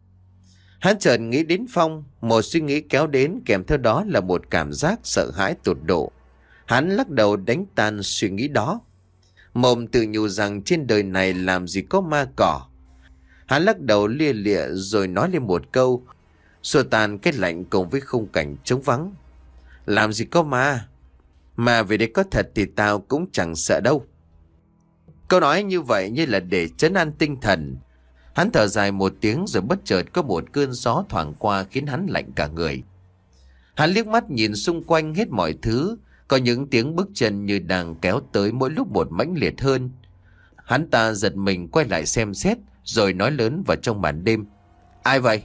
Speaker 2: Hắn chợt nghĩ đến Phong, một suy nghĩ kéo đến kèm theo đó là một cảm giác sợ hãi tột độ. Hắn lắc đầu đánh tan suy nghĩ đó. Mồm tự nhủ rằng trên đời này làm gì có ma cỏ. Hắn lắc đầu lia lịa rồi nói lên một câu, xua tan cái lạnh cùng với khung cảnh trống vắng. Làm gì có ma? Mà về đây có thật thì tao cũng chẳng sợ đâu. Câu nói như vậy như là để trấn an tinh thần. Hắn thở dài một tiếng rồi bất chợt có một cơn gió thoảng qua khiến hắn lạnh cả người. Hắn liếc mắt nhìn xung quanh hết mọi thứ. Có những tiếng bước chân như đang kéo tới mỗi lúc một mãnh liệt hơn. Hắn ta giật mình quay lại xem xét rồi nói lớn vào trong màn đêm: Ai vậy?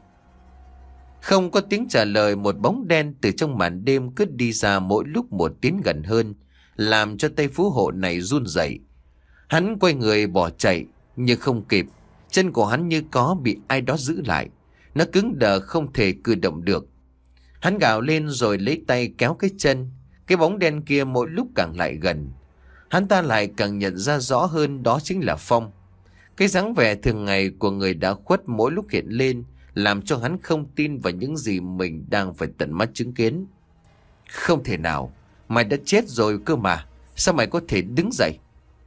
Speaker 2: Không có tiếng trả lời, một bóng đen từ trong màn đêm cứ đi ra mỗi lúc một tiến gần hơn, làm cho tay Phú Hộ này run rẩy. Hắn quay người bỏ chạy, nhưng không kịp. Chân của hắn như có bị ai đó giữ lại. Nó cứng đờ không thể cử động được. Hắn gào lên rồi lấy tay kéo cái chân. Cái bóng đen kia mỗi lúc càng lại gần. Hắn ta lại càng nhận ra rõ hơn đó chính là Phong. Cái dáng vẻ thường ngày của người đã khuất mỗi lúc hiện lên, làm cho hắn không tin vào những gì mình đang phải tận mắt chứng kiến. Không thể nào, mày đã chết rồi cơ mà, sao mày có thể đứng dậy?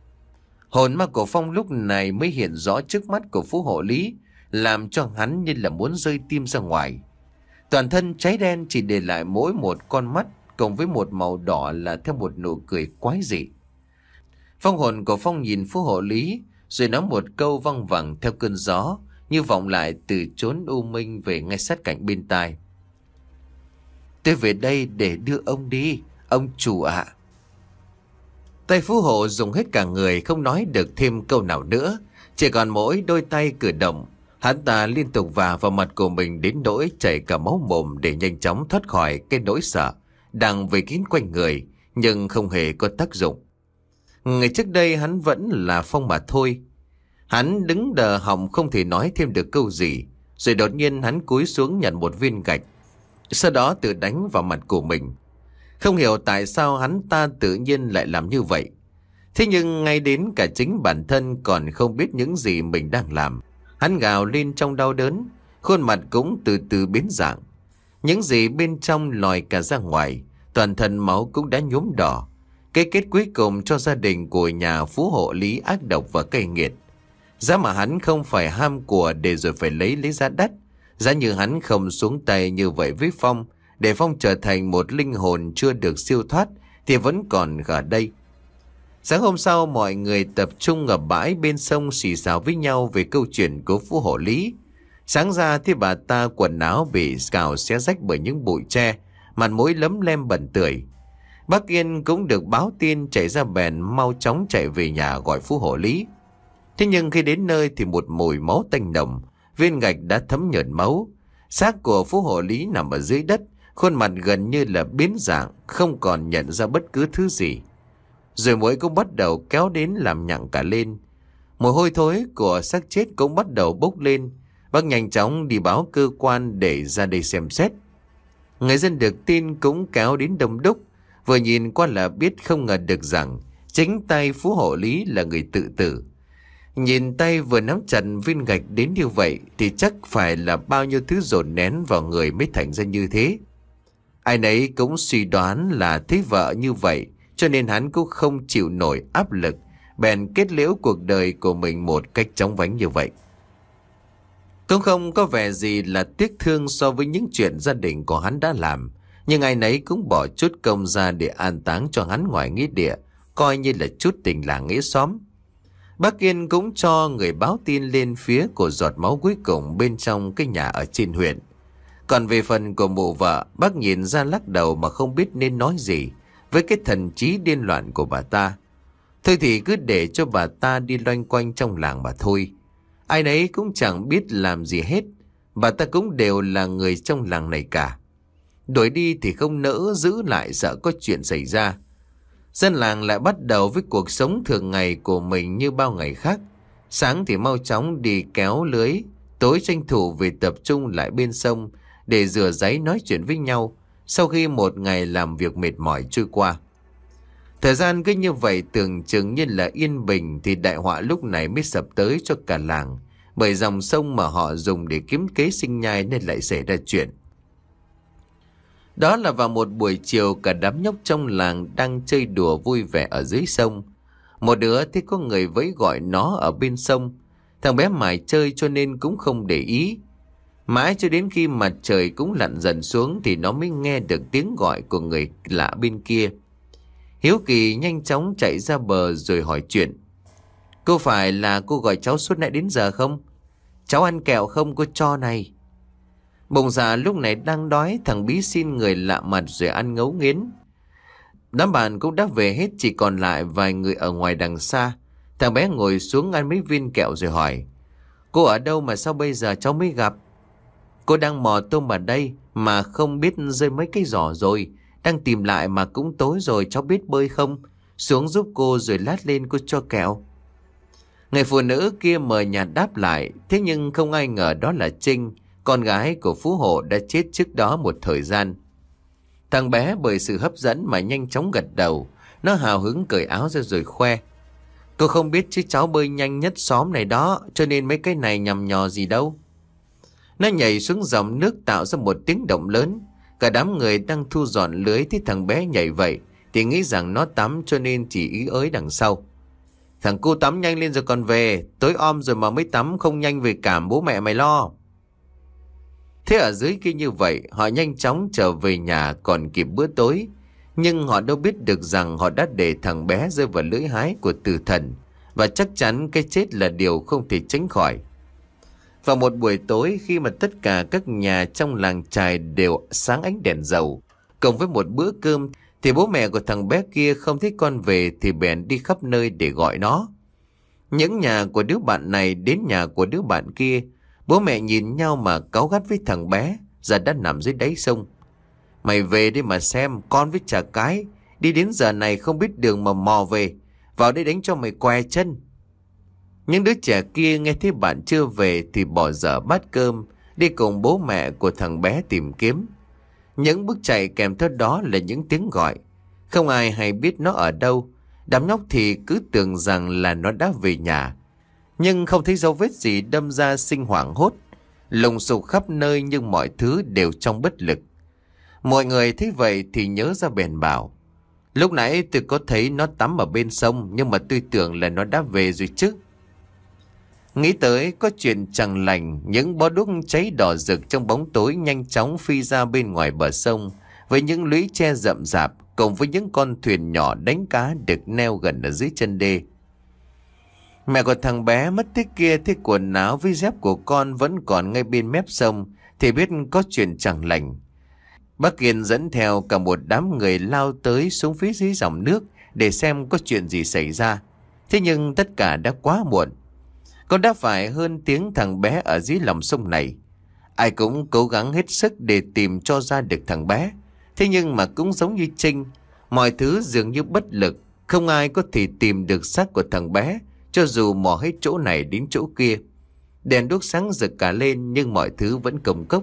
Speaker 2: Hồn ma của Phong lúc này mới hiện rõ trước mắt của Phú Hộ Lý, làm cho hắn như là muốn rơi tim ra ngoài. Toàn thân cháy đen chỉ để lại mỗi một con mắt, cùng với một màu đỏ là theo một nụ cười quái dị. Phong hồn của Phong nhìn Phú Hộ Lý, rồi nói một câu văng vẳng theo cơn gió, như vọng lại từ chốn u minh về ngay sát cạnh bên tai. Tôi về đây để đưa ông đi, ông chủ ạ. Tay Phú Hộ dùng hết cả người, không nói được thêm câu nào nữa, chỉ còn mỗi đôi tay cử động. Hắn ta liên tục vả vào mặt của mình đến nỗi chảy cả máu mồm để nhanh chóng thoát khỏi cái nỗi sợ đang vây kín quanh người, nhưng không hề có tác dụng. Ngày trước đây hắn vẫn là Phong mà thôi. Hắn đứng đờ họng không thể nói thêm được câu gì, rồi đột nhiên hắn cúi xuống nhận một viên gạch, sau đó tự đánh vào mặt của mình. Không hiểu tại sao hắn ta tự nhiên lại làm như vậy. Thế nhưng ngay đến cả chính bản thân còn không biết những gì mình đang làm. Hắn gào lên trong đau đớn, khuôn mặt cũng từ từ biến dạng. Những gì bên trong lòi cả ra ngoài, toàn thân máu cũng đã nhuốm đỏ. Cái kết cuối cùng cho gia đình của nhà phú hộ Lý ác độc và cay nghiệt. Giá mà hắn không phải ham của để rồi phải lấy lấy giá đắt. Giá như hắn không xuống tay như vậy với Phong, để Phong trở thành một linh hồn chưa được siêu thoát, thì vẫn còn ở đây. Sáng hôm sau, mọi người tập trung ở bãi bên sông xì xào với nhau về câu chuyện của phú hộ Lý. Sáng ra thì bà ta quần áo bị cào xé rách bởi những bụi tre, mặt mũi lấm lem bẩn tưởi. Bác Yên cũng được báo tin, chạy ra bèn mau chóng chạy về nhà gọi phú hộ Lý. Thế nhưng khi đến nơi thì một mùi máu tanh nồng, viên gạch đã thấm nhợt máu. Xác của phú hộ Lý nằm ở dưới đất, khuôn mặt gần như là biến dạng, không còn nhận ra bất cứ thứ gì. Rồi muỗi cũng bắt đầu kéo đến làm nhặng cả lên. Mùi hôi thối của xác chết cũng bắt đầu bốc lên. Bác nhanh chóng đi báo cơ quan để ra đây xem xét. Người dân được tin cũng kéo đến đông đúc. Vừa nhìn qua là biết không ngờ được rằng chính tay phú hộ Lý là người tự tử. Nhìn tay vừa nắm chặt viên gạch đến như vậy thì chắc phải là bao nhiêu thứ dồn nén vào người mới thành ra như thế. Ai nấy cũng suy đoán là thấy vợ như vậy, cho nên hắn cũng không chịu nổi áp lực, bèn kết liễu cuộc đời của mình một cách chóng vánh như vậy. Cũng không có vẻ gì là tiếc thương so với những chuyện gia đình của hắn đã làm, nhưng ai nấy cũng bỏ chút công ra để an táng cho hắn ngoài nghĩa địa, coi như là chút tình làng nghĩa xóm. Bác Yên cũng cho người báo tin lên phía của giọt máu cuối cùng bên trong cái nhà ở trên huyện. Còn về phần của mụ vợ, bác nhìn ra lắc đầu mà không biết nên nói gì với cái thần trí điên loạn của bà ta. Thôi thì cứ để cho bà ta đi loanh quanh trong làng mà thôi. Ai nấy cũng chẳng biết làm gì hết. Bà ta cũng đều là người trong làng này cả. Đuổi đi thì không nỡ, giữ lại sợ có chuyện xảy ra. Dân làng lại bắt đầu với cuộc sống thường ngày của mình như bao ngày khác. Sáng thì mau chóng đi kéo lưới, tối tranh thủ về tập trung lại bên sông để rửa ráy nói chuyện với nhau sau khi một ngày làm việc mệt mỏi trôi qua. Thời gian cứ như vậy tưởng chừng như là yên bình thì đại họa lúc này mới sập tới cho cả làng, bởi dòng sông mà họ dùng để kiếm kế sinh nhai nên lại xảy ra chuyện. Đó là vào một buổi chiều, cả đám nhóc trong làng đang chơi đùa vui vẻ ở dưới sông. Một đứa thì có người vẫy gọi nó ở bên sông. Thằng bé mải chơi cho nên cũng không để ý. Mãi cho đến khi mặt trời cũng lặn dần xuống thì nó mới nghe được tiếng gọi của người lạ bên kia. Hiếu kỳ nhanh chóng chạy ra bờ rồi hỏi chuyện. Cô phải là cô gọi cháu suốt nãy đến giờ không? Cháu ăn kẹo không cô cho này? Bụng dạ lúc này đang đói, thằng Bí xin người lạ mặt rồi ăn ngấu nghiến. Đám bạn cũng đã về hết, chỉ còn lại vài người ở ngoài đằng xa. Thằng bé ngồi xuống ăn mấy viên kẹo rồi hỏi. Cô ở đâu mà sao bây giờ cháu mới gặp? Cô đang mò tôm ở đây mà không biết rơi mấy cái giỏ rồi. Đang tìm lại mà cũng tối rồi, cháu biết bơi không? Xuống giúp cô rồi lát lên cô cho kẹo. Người phụ nữ kia mờ nhạt đáp lại. Thế nhưng không ai ngờ đó là Trinh, con gái của phú hộ đã chết trước đó một thời gian. Thằng bé bởi sự hấp dẫn mà nhanh chóng gật đầu. Nó hào hứng cởi áo ra rồi khoe. Cô không biết chứ cháu bơi nhanh nhất xóm này đó, cho nên mấy cái này nhằm nhò gì đâu. Nó nhảy xuống dòng nước tạo ra một tiếng động lớn. Cả đám người đang thu dọn lưới thấy thằng bé nhảy vậy thì nghĩ rằng nó tắm cho nên chỉ ý ới đằng sau. Thằng cu tắm nhanh lên rồi còn về, tối om rồi mà mới tắm, không nhanh về cảm bố mẹ mày lo. Thế ở dưới kia như vậy, họ nhanh chóng trở về nhà còn kịp bữa tối. Nhưng họ đâu biết được rằng họ đã để thằng bé rơi vào lưỡi hái của tử thần. Và chắc chắn cái chết là điều không thể tránh khỏi. Vào một buổi tối khi mà tất cả các nhà trong làng chài đều sáng ánh đèn dầu, cộng với một bữa cơm, thì bố mẹ của thằng bé kia không thấy con về thì bèn đi khắp nơi để gọi nó. Những nhà của đứa bạn này đến nhà của đứa bạn kia, Bố mẹ nhìn nhau mà cáu gắt với thằng bé, giờ đã nằm dưới đáy sông. Mày về đi mà xem, con với chả cái, đi đến giờ này không biết đường mà mò về, vào đây đánh cho mày què chân. Những đứa trẻ kia nghe thấy bạn chưa về thì bỏ dở bát cơm, đi cùng bố mẹ của thằng bé tìm kiếm. Những bước chạy kèm theo đó là những tiếng gọi. Không ai hay biết nó ở đâu. Đám nhóc thì cứ tưởng rằng là nó đã về nhà. Nhưng không thấy dấu vết gì, đâm ra sinh hoảng hốt. Lùng sục khắp nơi nhưng mọi thứ đều trong bất lực. Mọi người thấy vậy thì nhớ ra bèn bảo: lúc nãy tôi có thấy nó tắm ở bên sông, nhưng mà tôi tưởng là nó đã về rồi chứ. Nghĩ tới có chuyện chẳng lành, những bó đuốc cháy đỏ rực trong bóng tối nhanh chóng phi ra bên ngoài bờ sông, với những lũy tre rậm rạp cùng với những con thuyền nhỏ đánh cá được neo gần ở dưới chân đê. Mẹ của thằng bé mất tích kia thấy quần áo với dép của con vẫn còn ngay bên mép sông thì biết có chuyện chẳng lành. Bác Kiên dẫn theo cả một đám người lao tới xuống phía dưới dòng nước để xem có chuyện gì xảy ra. Thế nhưng tất cả đã quá muộn. Con đã phải hơn tiếng thằng bé ở dưới lòng sông này. Ai cũng cố gắng hết sức để tìm cho ra được thằng bé. Thế nhưng mà cũng giống như Trinh, mọi thứ dường như bất lực. Không ai có thể tìm được xác của thằng bé, cho dù mò hết chỗ này đến chỗ kia. Đèn đuốc sáng rực cả lên nhưng mọi thứ vẫn công cốc.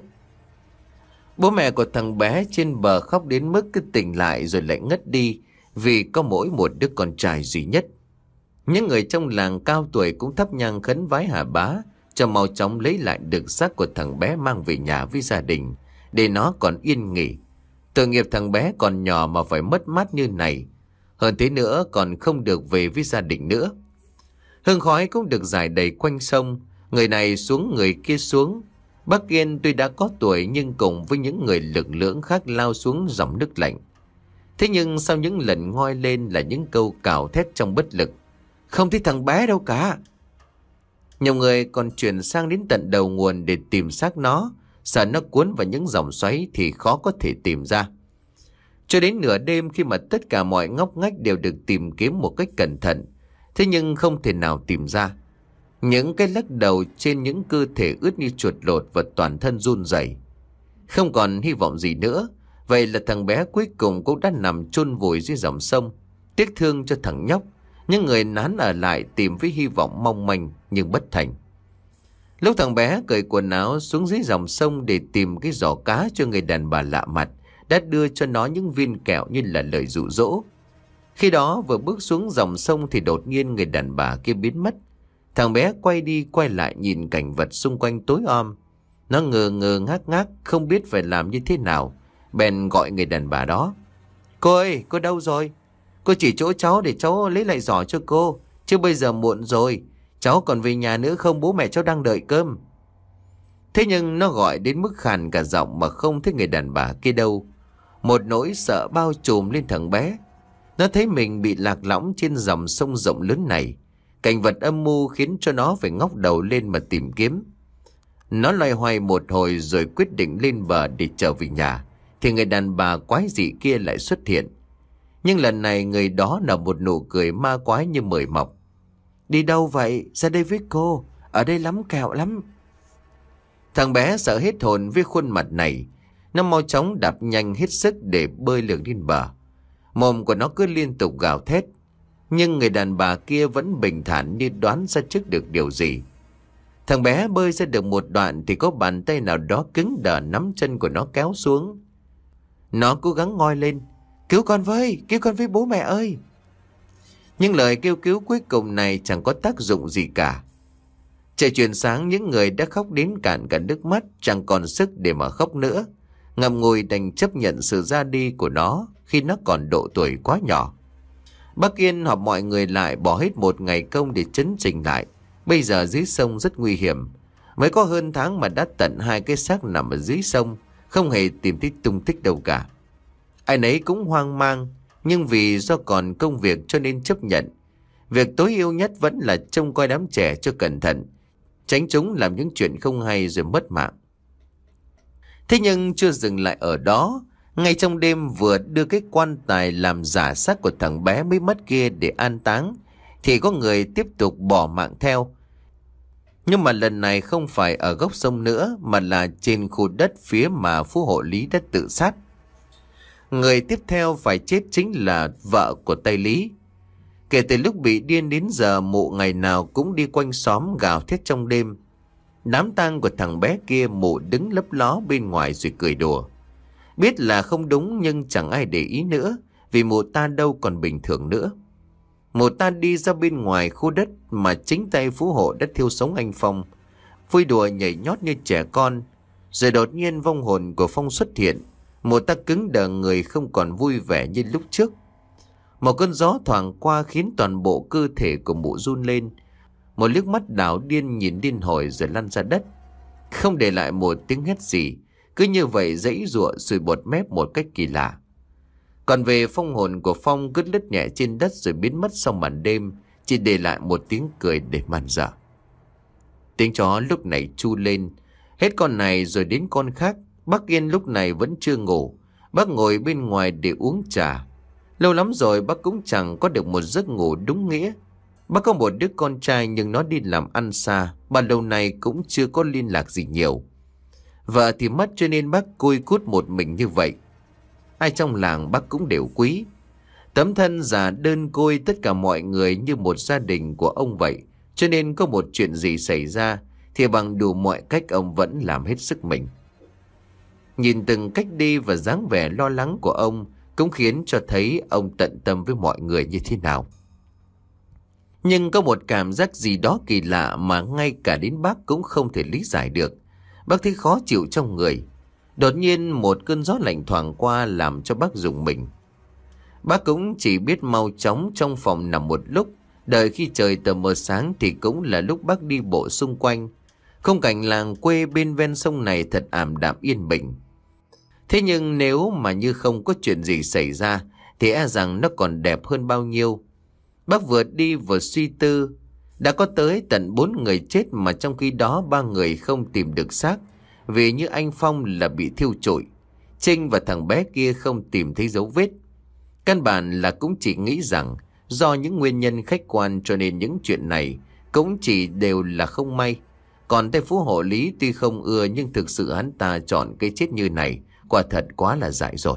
Speaker 2: Bố mẹ của thằng bé trên bờ khóc đến mức cứ tỉnh lại rồi lại ngất đi, vì có mỗi một đứa con trai duy nhất. Những người trong làng cao tuổi cũng thắp nhang khấn vái Hà Bá cho mau chóng lấy lại được xác của thằng bé mang về nhà với gia đình, để nó còn yên nghỉ. Tội nghiệp thằng bé còn nhỏ mà phải mất mát như này. Hơn thế nữa còn không được về với gia đình nữa. Hương khói cũng được rải đầy quanh sông, người này xuống người kia xuống. Bác Kiên tuy đã có tuổi nhưng cùng với những người lực lưỡng khác lao xuống dòng nước lạnh. Thế nhưng sau những lần ngoi lên là những câu cào thét trong bất lực: không thấy thằng bé đâu cả. Nhiều người còn chuyển sang đến tận đầu nguồn để tìm xác nó, sợ nó cuốn vào những dòng xoáy thì khó có thể tìm ra. Cho đến nửa đêm, khi mà tất cả mọi ngóc ngách đều được tìm kiếm một cách cẩn thận, thế nhưng không thể nào tìm ra. Những cái lắc đầu trên những cơ thể ướt như chuột lột và toàn thân run rẩy. Không còn hy vọng gì nữa. Vậy là thằng bé cuối cùng cũng đã nằm chôn vùi dưới dòng sông. Tiếc thương cho thằng nhóc, những người nán ở lại tìm với hy vọng mong manh nhưng bất thành. Lúc thằng bé cởi quần áo xuống dưới dòng sông để tìm cái giỏ cá cho người đàn bà lạ mặt đã đưa cho nó những viên kẹo như là lời dụ dỗ. Khi đó vừa bước xuống dòng sông thì đột nhiên người đàn bà kia biến mất. Thằng bé quay đi quay lại nhìn cảnh vật xung quanh tối om. Nó ngờ ngờ ngác ngác không biết phải làm như thế nào, bèn gọi người đàn bà đó: cô ơi, cô đâu rồi? Cô chỉ chỗ cháu để cháu lấy lại giỏ cho cô, chứ bây giờ muộn rồi. Cháu còn về nhà nữa không? Bố mẹ cháu đang đợi cơm. Thế nhưng nó gọi đến mức khàn cả giọng mà không thấy người đàn bà kia đâu. Một nỗi sợ bao trùm lên thằng bé. Nó thấy mình bị lạc lõng trên dòng sông rộng lớn này. Cảnh vật âm mưu khiến cho nó phải ngóc đầu lên mà tìm kiếm. Nó loay hoay một hồi rồi quyết định lên bờ để trở về nhà, thì người đàn bà quái dị kia lại xuất hiện. Nhưng lần này người đó nở một nụ cười ma quái như mời mọc. Đi đâu vậy? Ra đây với cô, ở đây lắm kẹo lắm. Thằng bé sợ hết hồn với khuôn mặt này. Nó mau chóng đạp nhanh hết sức để bơi lượn lên bờ. Mồm của nó cứ liên tục gào thét. Nhưng người đàn bà kia vẫn bình thản như đoán ra trước được điều gì. Thằng bé bơi ra được một đoạn thì có bàn tay nào đó cứng đờ nắm chân của nó kéo xuống. Nó cố gắng ngoi lên: cứu con với, cứu con với bố mẹ ơi. Nhưng lời kêu cứu cuối cùng này chẳng có tác dụng gì cả. Trời chuyển sáng, những người đã khóc đến cạn cả nước mắt, chẳng còn sức để mà khóc nữa. Ngậm ngùi đành chấp nhận sự ra đi của nó khi nó còn độ tuổi quá nhỏ. Bác Yên họp mọi người lại, bỏ hết một ngày công để chấn chỉnh lại. Bây giờ dưới sông rất nguy hiểm. Mới có hơn tháng mà đã tận hai cái xác nằm ở dưới sông, không hề tìm thấy tung tích đâu cả. Ai nấy cũng hoang mang, nhưng vì do còn công việc cho nên chấp nhận. Việc tối ưu nhất vẫn là trông coi đám trẻ cho cẩn thận, tránh chúng làm những chuyện không hay rồi mất mạng. Thế nhưng chưa dừng lại ở đó. Ngay trong đêm vừa đưa cái quan tài làm giả xác của thằng bé mới mất kia để an táng, thì có người tiếp tục bỏ mạng theo. Nhưng mà lần này không phải ở góc sông nữa, mà là trên khu đất phía mà phú hộ Lý đã tự sát. Người tiếp theo phải chết chính là vợ của tay Lý. Kể từ lúc bị điên đến giờ, mụ ngày nào cũng đi quanh xóm gào thét trong đêm. Đám tang của thằng bé kia, mụ đứng lấp ló bên ngoài rồi cười đùa. Biết là không đúng nhưng chẳng ai để ý nữa, vì mụ ta đâu còn bình thường nữa. Mụ ta đi ra bên ngoài khu đất mà chính tay phú hộ đã thiêu sống anh Phong, vui đùa nhảy nhót như trẻ con. Rồi đột nhiên vong hồn của Phong xuất hiện. Mụ ta cứng đờ người, không còn vui vẻ như lúc trước. Một cơn gió thoảng qua khiến toàn bộ cơ thể của mụ run lên. Một liếc mắt đảo điên nhìn điên hồi rồi lăn ra đất, không để lại một tiếng hét gì. Cứ như vậy giãy giụa sùi bọt mép một cách kỳ lạ. Còn về phong hồn của Phong cứ lướt nhẹ trên đất rồi biến mất sau màn đêm, chỉ để lại một tiếng cười để man dợ. Tiếng chó lúc này chu lên, hết con này rồi đến con khác. Bác Yên lúc này vẫn chưa ngủ. Bác ngồi bên ngoài để uống trà. Lâu lắm rồi bác cũng chẳng có được một giấc ngủ đúng nghĩa. Bác có một đứa con trai nhưng nó đi làm ăn xa, bao lâu nay cũng chưa có liên lạc gì nhiều. Vợ thì mất cho nên bác côi cút một mình như vậy. Ai trong làng bác cũng đều quý. Tấm thân già đơn côi, tất cả mọi người như một gia đình của ông vậy. Cho nên có một chuyện gì xảy ra thì bằng đủ mọi cách ông vẫn làm hết sức mình. Nhìn từng cách đi và dáng vẻ lo lắng của ông cũng khiến cho thấy ông tận tâm với mọi người như thế nào. Nhưng có một cảm giác gì đó kỳ lạ mà ngay cả đến bác cũng không thể lý giải được. Bác thấy khó chịu trong người. Đột nhiên một cơn gió lạnh thoảng qua làm cho bác rùng mình. Bác cũng chỉ biết mau chóng trong phòng nằm một lúc. Đợi khi trời tờ mờ sáng thì cũng là lúc bác đi bộ xung quanh. Khung cảnh làng quê bên ven sông này thật ảm đạm yên bình. Thế nhưng nếu mà như không có chuyện gì xảy ra thì e rằng nó còn đẹp hơn bao nhiêu. Bác vừa đi vừa suy tư. Đã có tới tận bốn người chết mà trong khi đó ba người không tìm được xác. Vì như anh Phong là bị thiêu trụi, Trinh và thằng bé kia không tìm thấy dấu vết. Căn bản là cũng chỉ nghĩ rằng do những nguyên nhân khách quan cho nên những chuyện này cũng chỉ đều là không may. Còn tay phú hộ Lý tuy không ưa nhưng thực sự hắn ta chọn cái chết như này quả thật quá là dại dột.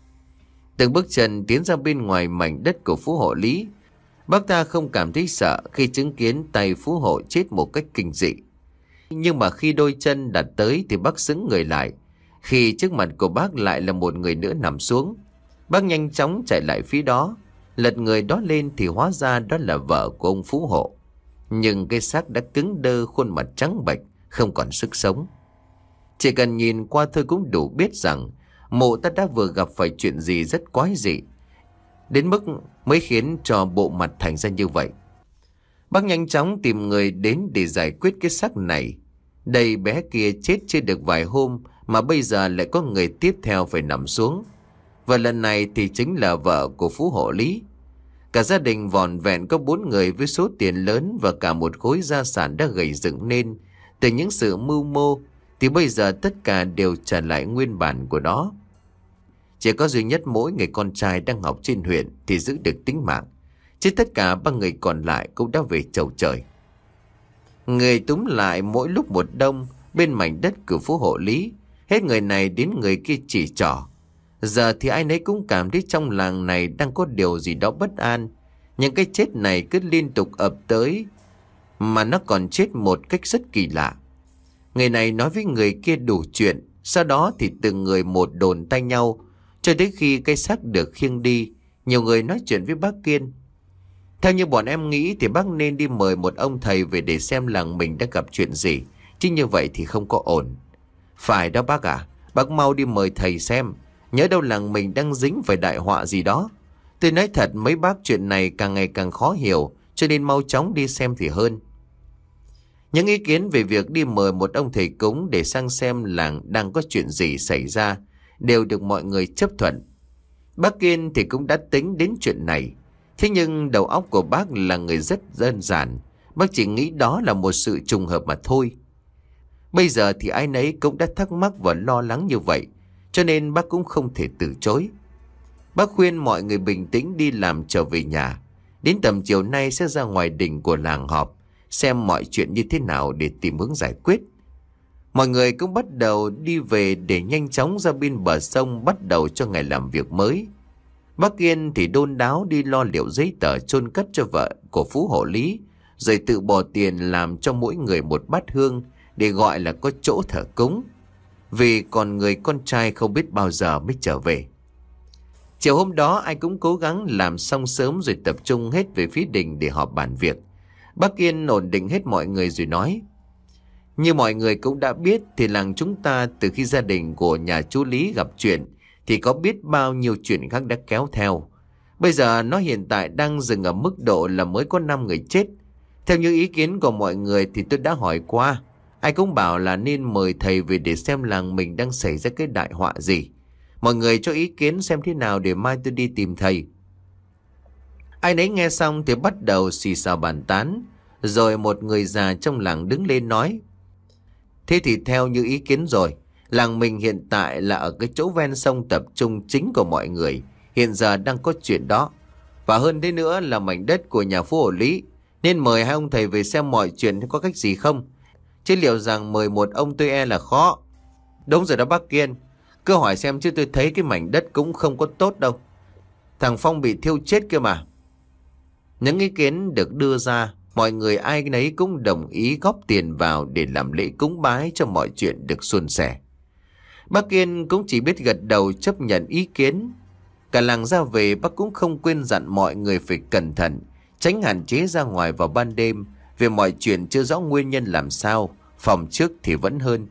Speaker 2: Từng bước chân tiến ra bên ngoài mảnh đất của phú hộ Lý, bác ta không cảm thấy sợ khi chứng kiến tay phú hộ chết một cách kinh dị. Nhưng mà khi đôi chân đặt tới thì bác sững người lại. Khi trước mặt của bác lại là một người nữa nằm xuống. Bác nhanh chóng chạy lại phía đó. Lật người đó lên thì hóa ra đó là vợ của ông phú hộ. Nhưng cái xác đã cứng đơ, khuôn mặt trắng bệch, không còn sức sống. Chỉ cần nhìn qua thôi cũng đủ biết rằng mụ ta đã vừa gặp phải chuyện gì rất quái dị, đến mức mới khiến cho bộ mặt thành ra như vậy. Bác nhanh chóng tìm người đến để giải quyết cái xác này. Đây bé kia chết chưa được vài hôm mà bây giờ lại có người tiếp theo phải nằm xuống. Và lần này thì chính là vợ của phú hộ Lý. Cả gia đình vỏn vẹn có bốn người với số tiền lớn và cả một khối gia sản đã gầy dựng nên từ những sự mưu mô, thì bây giờ tất cả đều trở lại nguyên bản của nó. Chỉ có duy nhất mỗi người con trai đang học trên huyện thì giữ được tính mạng, chứ tất cả ba người còn lại cũng đã về chầu trời. Người túm lại mỗi lúc một đông bên mảnh đất của phú hộ Lý, hết người này đến người kia chỉ trỏ. Giờ thì ai nấy cũng cảm thấy trong làng này đang có điều gì đó bất an. Những cái chết này cứ liên tục ập tới, mà nó còn chết một cách rất kỳ lạ. Người này nói với người kia đủ chuyện, sau đó thì từng người một đồn tay nhau, cho đến khi cây xác được khiêng đi. Nhiều người nói chuyện với bác Kiên. Theo như bọn em nghĩ thì bác nên đi mời một ông thầy về để xem làng mình đã gặp chuyện gì, chứ như vậy thì không có ổn. Phải đó bác à, bác mau đi mời thầy xem, nhớ đâu làng mình đang dính phải đại họa gì đó. Tôi nói thật mấy bác chuyện này càng ngày càng khó hiểu, cho nên mau chóng đi xem thì hơn. Những ý kiến về việc đi mời một ông thầy cúng để sang xem làng đang có chuyện gì xảy ra đều được mọi người chấp thuận. Bác Kiên thì cũng đã tính đến chuyện này. Thế nhưng đầu óc của bác là người rất đơn giản. Bác chỉ nghĩ đó là một sự trùng hợp mà thôi. Bây giờ thì ai nấy cũng đã thắc mắc và lo lắng như vậy, cho nên bác cũng không thể từ chối. Bác khuyên mọi người bình tĩnh đi làm trở về nhà. Đến tầm chiều nay sẽ ra ngoài đình của làng họp, xem mọi chuyện như thế nào để tìm hướng giải quyết. Mọi người cũng bắt đầu đi về để nhanh chóng ra bên bờ sông bắt đầu cho ngày làm việc mới. Bác Kiên thì đôn đáo đi lo liệu giấy tờ chôn cất cho vợ của Phú hộ lý, rồi tự bỏ tiền làm cho mỗi người một bát hương để gọi là có chỗ thờ cúng, vì còn người con trai không biết bao giờ mới trở về. Chiều hôm đó ai cũng cố gắng làm xong sớm rồi tập trung hết về phía đình để họp bàn việc. Bác Kiên ổn định hết mọi người rồi nói: Như mọi người cũng đã biết thì làng chúng ta từ khi gia đình của nhà chú Lý gặp chuyện thì có biết bao nhiêu chuyện khác đã kéo theo. Bây giờ nó hiện tại đang dừng ở mức độ là mới có năm người chết. Theo như ý kiến của mọi người thì tôi đã hỏi qua, ai cũng bảo là nên mời thầy về để xem làng mình đang xảy ra cái đại họa gì. Mọi người cho ý kiến xem thế nào để mai tôi đi tìm thầy. Ai nấy nghe xong thì bắt đầu xì xào bàn tán. Rồi một người già trong làng đứng lên nói: Thế thì theo như ý kiến rồi, làng mình hiện tại là ở cái chỗ ven sông tập trung chính của mọi người, hiện giờ đang có chuyện đó. Và hơn thế nữa là mảnh đất của nhà Phú hộ lý, nên mời hai ông thầy về xem mọi chuyện có cách gì không. Chứ liệu rằng mời một ông tôi e là khó. Đúng rồi đó bác Kiên, cứ hỏi xem chứ tôi thấy cái mảnh đất cũng không có tốt đâu. Thằng Phong bị thiêu chết kia mà. Những ý kiến được đưa ra, mọi người ai nấy cũng đồng ý góp tiền vào để làm lễ cúng bái cho mọi chuyện được suôn sẻ. Bác Kiên cũng chỉ biết gật đầu chấp nhận ý kiến. Cả làng ra về, bác cũng không quên dặn mọi người phải cẩn thận, tránh hạn chế ra ngoài vào ban đêm, vì mọi chuyện chưa rõ nguyên nhân làm sao, phòng trước thì vẫn hơn.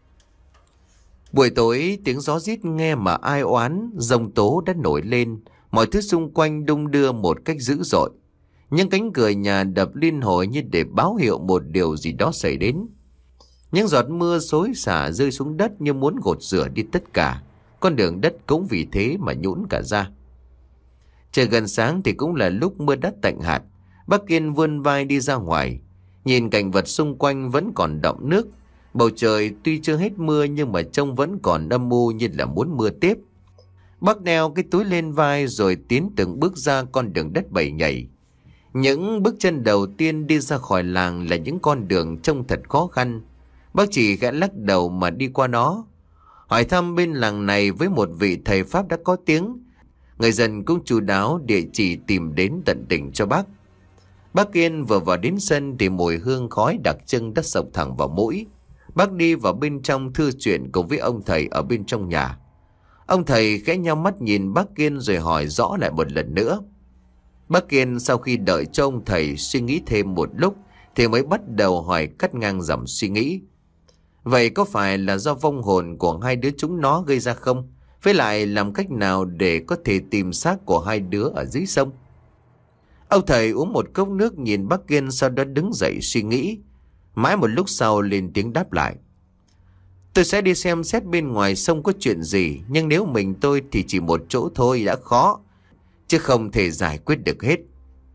Speaker 2: Buổi tối tiếng gió rít nghe mà ai oán, giông tố đã nổi lên, mọi thứ xung quanh đung đưa một cách dữ dội. Những cánh cửa nhà đập liên hồi như để báo hiệu một điều gì đó xảy đến. Những giọt mưa xối xả rơi xuống đất như muốn gột rửa đi tất cả. Con đường đất cũng vì thế mà nhũn cả ra. Trời gần sáng thì cũng là lúc mưa đất tạnh hạt. Bác Kiên vươn vai đi ra ngoài. Nhìn cảnh vật xung quanh vẫn còn đọng nước. Bầu trời tuy chưa hết mưa nhưng mà trông vẫn còn âm u như là muốn mưa tiếp. Bác đeo cái túi lên vai rồi tiến từng bước ra con đường đất bảy nhảy. Những bước chân đầu tiên đi ra khỏi làng là những con đường trông thật khó khăn. Bác chỉ khẽ lắc đầu mà đi qua nó. Hỏi thăm bên làng này với một vị thầy Pháp đã có tiếng. Người dân cũng chu đáo địa chỉ tìm đến tận tỉnh cho bác. Bác Kiên vừa vào đến sân thì mùi hương khói đặc trưng đã xộc thẳng vào mũi. Bác đi vào bên trong thư chuyện cùng với ông thầy ở bên trong nhà. Ông thầy khẽ nheo mắt nhìn bác Kiên rồi hỏi rõ lại một lần nữa. Bác Kiên sau khi đợi cho ông thầy suy nghĩ thêm một lúc thì mới bắt đầu hỏi cắt ngang dòng suy nghĩ. Vậy có phải là do vong hồn của hai đứa chúng nó gây ra không? Với lại làm cách nào để có thể tìm xác của hai đứa ở dưới sông? Ông thầy uống một cốc nước nhìn bác Kiên, sau đó đứng dậy suy nghĩ. Mãi một lúc sau lên tiếng đáp lại. Tôi sẽ đi xem xét bên ngoài sông có chuyện gì, nhưng nếu mình tôi thì chỉ một chỗ thôi đã khó, chứ không thể giải quyết được hết.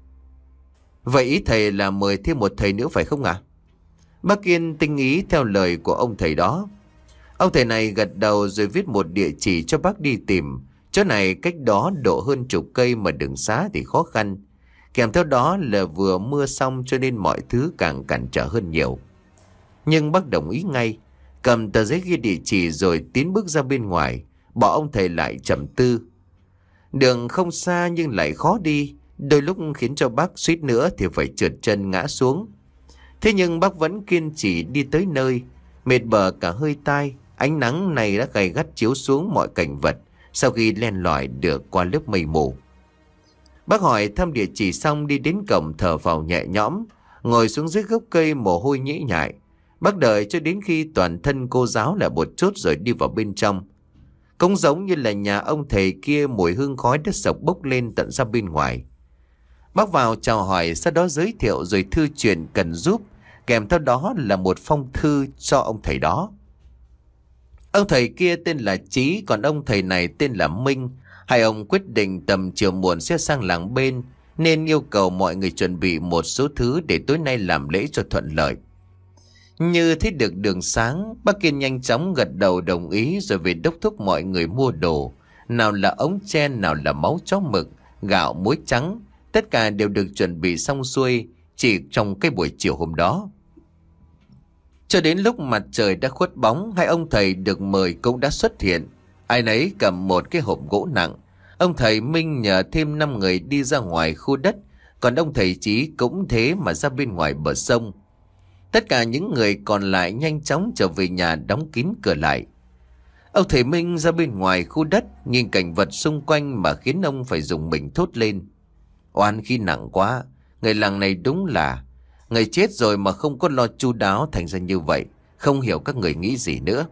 Speaker 2: Vậy ý thầy là mời thêm một thầy nữa phải không ạ? À? Bác Kiên tinh ý theo lời của ông thầy đó. Ông thầy này gật đầu rồi viết một địa chỉ cho bác đi tìm. Chỗ này cách đó độ hơn chục cây mà đường xá thì khó khăn. Kèm theo đó là vừa mưa xong cho nên mọi thứ càng cản trở hơn nhiều. Nhưng bác đồng ý ngay, cầm tờ giấy ghi địa chỉ rồi tiến bước ra bên ngoài, bỏ ông thầy lại trầm tư. Đường không xa nhưng lại khó đi, đôi lúc khiến cho bác suýt nữa thì phải trượt chân ngã xuống. Thế nhưng bác vẫn kiên trì đi tới nơi, mệt bờ cả hơi tai. Ánh nắng này đã gay gắt chiếu xuống mọi cảnh vật sau khi len lỏi được qua lớp mây mù. Bác hỏi thăm địa chỉ xong đi đến cổng thở phào nhẹ nhõm, ngồi xuống dưới gốc cây mồ hôi nhễ nhại. Bác đợi cho đến khi toàn thân cô giáo lại một chút rồi đi vào bên trong. Cũng giống như là nhà ông thầy kia, mùi hương khói đất sộc bốc lên tận ra bên ngoài. Bác vào chào hỏi, sau đó giới thiệu rồi thư chuyện cần giúp, kèm theo đó là một phong thư cho ông thầy đó. Ông thầy kia tên là Chí, còn ông thầy này tên là Minh. Hai ông quyết định tầm chiều muộn sẽ sang làng bên, nên yêu cầu mọi người chuẩn bị một số thứ để tối nay làm lễ cho thuận lợi. Như thấy được đường sáng, bác Kiên nhanh chóng gật đầu đồng ý rồi về đốc thúc mọi người mua đồ. Nào là ống tre, nào là máu chó mực, gạo, muối trắng, tất cả đều được chuẩn bị xong xuôi,
Speaker 1: chỉ trong cái buổi chiều hôm đó. Cho đến lúc mặt trời đã khuất bóng, hai ông thầy được mời cũng đã xuất hiện. Ai nấy cầm một cái hộp gỗ nặng. Ông thầy Minh nhờ thêm năm người đi ra ngoài khu đất, còn ông thầy Chí cũng thế mà ra bên ngoài bờ sông. Tất cả những người còn lại nhanh chóng trở về nhà đóng kín cửa lại. Ông thầy Minh ra bên ngoài khu đất, nhìn cảnh vật xung quanh mà khiến ông phải dùng mình thốt lên. Oan khi nặng quá, người làng này đúng là người chết rồi mà không có lo chu đáo thành ra như vậy. Không hiểu các người nghĩ gì nữa.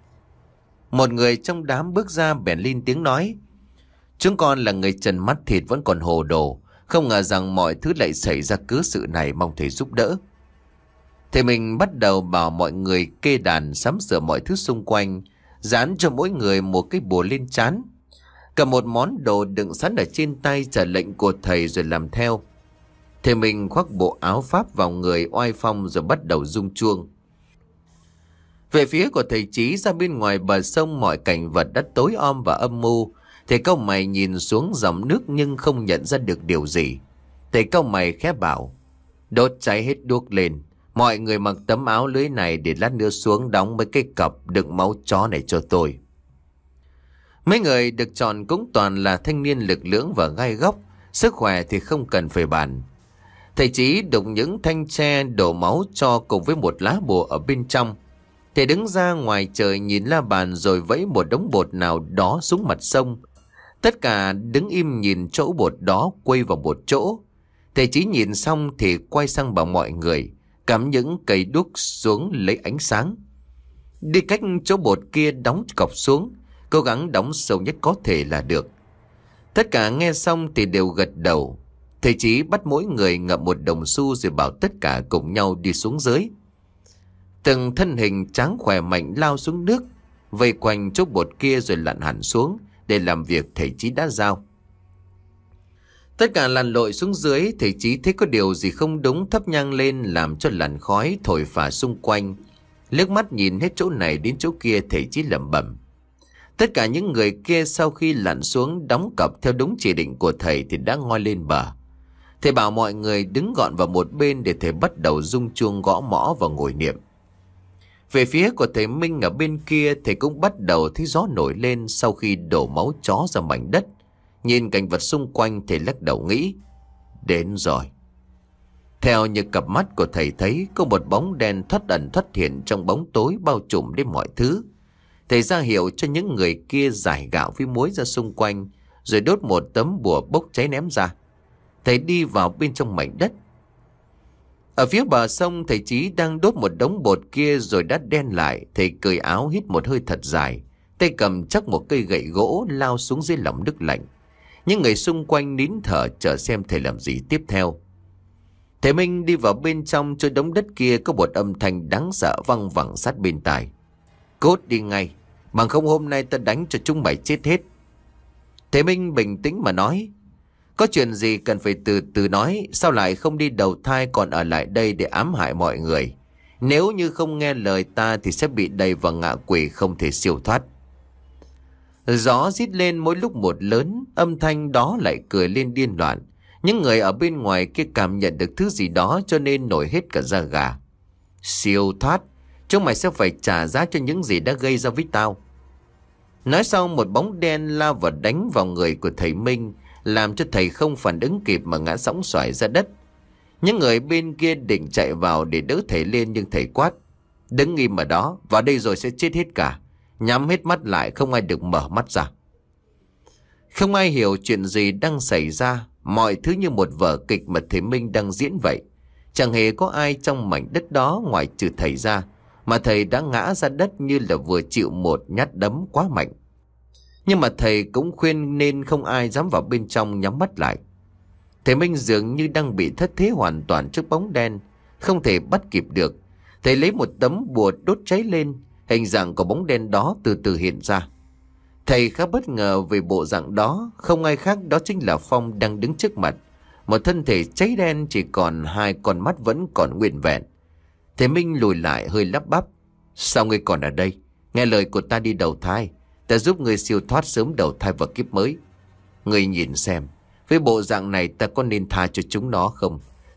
Speaker 1: Một người trong đám bước ra bèn lên tiếng nói: Chúng con là người trần mắt thịt vẫn còn hồ đồ, không ngờ rằng mọi thứ lại xảy ra cớ sự này, mong thầy giúp đỡ. Thầy mình bắt đầu bảo mọi người kê đàn sắm sửa mọi thứ xung quanh, dán cho mỗi người một cái bùa lên trán, cầm một món đồ đựng sẵn ở trên tay trả lệnh của thầy rồi làm theo. Thầy mình khoác bộ áo pháp vào người oai phong rồi bắt đầu rung chuông. Về phía của thầy Chí ra bên ngoài bờ sông, mọi cảnh vật đã tối om và âm mưu. Thầy cau mày nhìn xuống dòng nước nhưng không nhận ra được điều gì. Thầy cau mày khẽ bảo: Đốt cháy hết đuốc lên, mọi người mặc tấm áo lưới này để lát nữa xuống đóng mấy cái cặp đựng máu chó này cho tôi. Mấy người được chọn cũng toàn là thanh niên lực lưỡng và gai góc, sức khỏe thì không cần phải bàn. Thầy Chí đục những thanh tre đổ máu cho cùng với một lá bùa ở bên trong. Thầy đứng ra ngoài trời nhìn la bàn rồi vẫy một đống bột nào đó xuống mặt sông. Tất cả đứng im nhìn chỗ bột đó quay vào một chỗ. Thầy Chí nhìn xong thì quay sang bảo mọi người cắm những cây đuốc xuống lấy ánh sáng. Đi cách chỗ bột kia đóng cọc xuống, cố gắng đóng sâu nhất có thể là được. Tất cả nghe xong thì đều gật đầu. Thầy Chí bắt mỗi người ngậm một đồng xu rồi bảo tất cả cùng nhau đi xuống dưới. Từng thân hình tráng khỏe mạnh lao xuống nước, vây quanh chỗ bột kia rồi lặn hẳn xuống để làm việc thầy Chí đã giao. Tất cả lặn lội xuống dưới, thầy Chí thấy có điều gì không đúng, thắp nhang lên làm cho làn khói thổi phả xung quanh. Liếc mắt nhìn hết chỗ này đến chỗ kia, thầy Chí lẩm bẩm. Tất cả những người kia sau khi lặn xuống đóng cọc theo đúng chỉ định của thầy thì đã ngoi lên bờ. Thầy bảo mọi người đứng gọn vào một bên để thầy bắt đầu rung chuông gõ mõ và ngồi niệm. Về phía của thầy Minh ở bên kia, thầy cũng bắt đầu thấy gió nổi lên sau khi đổ máu chó ra mảnh đất. Nhìn cảnh vật xung quanh, thầy lắc đầu nghĩ: Đến rồi. Theo như cặp mắt của thầy thấy, có một bóng đen thoát ẩn thoát hiện trong bóng tối bao trùm đến mọi thứ. Thầy ra hiệu cho những người kia giải gạo với muối ra xung quanh, rồi đốt một tấm bùa bốc cháy ném ra. Thầy đi vào bên trong mảnh đất. Ở phía bờ sông, thầy Chí đang đốt một đống bột kia rồi đã đen lại. Thầy cởi áo hít một hơi thật dài, tay cầm chắc một cây gậy gỗ lao xuống dưới lòng nước lạnh. Những người xung quanh nín thở chờ xem thầy làm gì tiếp theo. Thầy Minh đi vào bên trong chỗ đống đất kia, có một âm thanh đáng sợ văng vẳng sát bên tai: Cốt đi ngay, bằng không hôm nay ta đánh cho chúng mày chết hết. Thầy Minh bình tĩnh mà nói: Có chuyện gì cần phải từ từ nói, sao lại không đi đầu thai còn ở lại đây để ám hại mọi người? Nếu như không nghe lời ta thì sẽ bị đầy vào ngạ quỷ, không thể siêu thoát. Gió rít lên mỗi lúc một lớn, âm thanh đó lại cười lên điên loạn. Những người ở bên ngoài kia cảm nhận được thứ gì đó cho nên nổi hết cả da gà. Siêu thoát, chúng mày sẽ phải trả giá cho những gì đã gây ra với tao. Nói xong, một bóng đen lao vào đánh vào người của thầy Minh, làm cho thầy không phản ứng kịp mà ngã sóng xoài ra đất. Những người bên kia định chạy vào để đỡ thầy lên nhưng thầy quát: Đứng im ở đó, vào đây rồi sẽ chết hết cả. Nhắm hết mắt lại, không ai được mở mắt ra. Không ai hiểu chuyện gì đang xảy ra. Mọi thứ như một vở kịch mà thầy Minh đang diễn vậy. Chẳng hề có ai trong mảnh đất đó ngoài trừ thầy ra, mà thầy đã ngã ra đất như là vừa chịu một nhát đấm quá mạnh. Nhưng mà thầy cũng khuyên nên không ai dám vào bên trong nhắm mắt lại. Thầy Minh dường như đang bị thất thế hoàn toàn trước bóng đen, không thể bắt kịp được. Thầy lấy một tấm bùa đốt cháy lên, hình dạng của bóng đen đó từ từ hiện ra. Thầy khá bất ngờ về bộ dạng đó, không ai khác đó chính là Phong đang đứng trước mặt. Một thân thể cháy đen, chỉ còn hai con mắt vẫn còn nguyên vẹn. Thầy Minh lùi lại hơi lắp bắp: Sao ngươi còn ở đây? Nghe lời của ta đi đầu thai, ta giúp ngươi siêu thoát sớm đầu thai vào kiếp mới. Ngươi nhìn xem, với bộ dạng này ta có nên tha cho chúng nó không?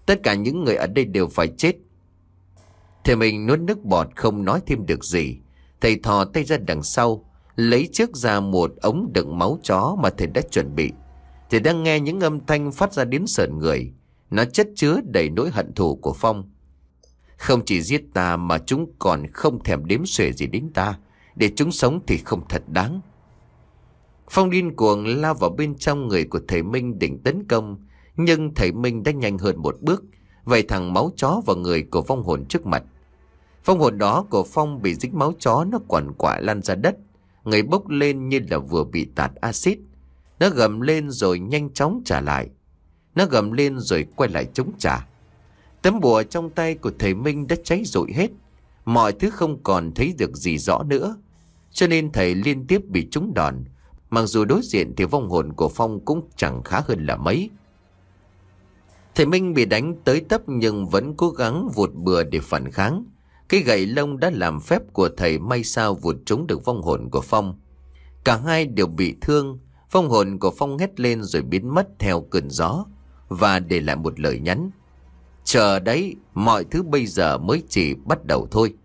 Speaker 2: Tất cả những người ở đây đều phải chết. Thầy mình nuốt nước bọt không nói thêm được gì. Thầy thò tay ra đằng sau, lấy trước ra một ống đựng máu chó mà thầy đã chuẩn bị. Thầy đang nghe những âm thanh phát ra đến sởn người. Nó chất chứa đầy nỗi hận thù của Phong. Không chỉ giết ta mà chúng còn không thèm đếm xuể gì đến ta. Để chúng sống thì không thật đáng. Phong điên cuồng lao vào bên trong người của thầy Minh định tấn công. Nhưng thầy Minh đã nhanh hơn một bước, vẩy thẳng máu chó vào người của vong hồn trước mặt. Vong hồn đó của Phong bị dính máu chó, nó quằn quại lăn ra đất. Người bốc lên như là vừa bị tạt axit. Nó gầm lên rồi nhanh chóng trả lại. Nó gầm lên rồi quay lại chống trả. Tấm bùa trong tay của thầy Minh đã cháy rụi hết. Mọi thứ không còn thấy được gì rõ nữa. Cho nên thầy liên tiếp bị trúng đòn. Mặc dù đối diện thì vong hồn của Phong cũng chẳng khá hơn là mấy. Thầy Minh bị đánh tới tấp nhưng vẫn cố gắng vụt bừa để phản kháng. Cái gậy lông đã làm phép của thầy may sao vụt trúng được vong hồn của Phong. Cả hai đều bị thương. Vong hồn của Phong hét lên rồi biến mất theo cơn gió và để lại một lời nhắn: chờ đấy, mọi thứ bây giờ mới chỉ bắt đầu thôi.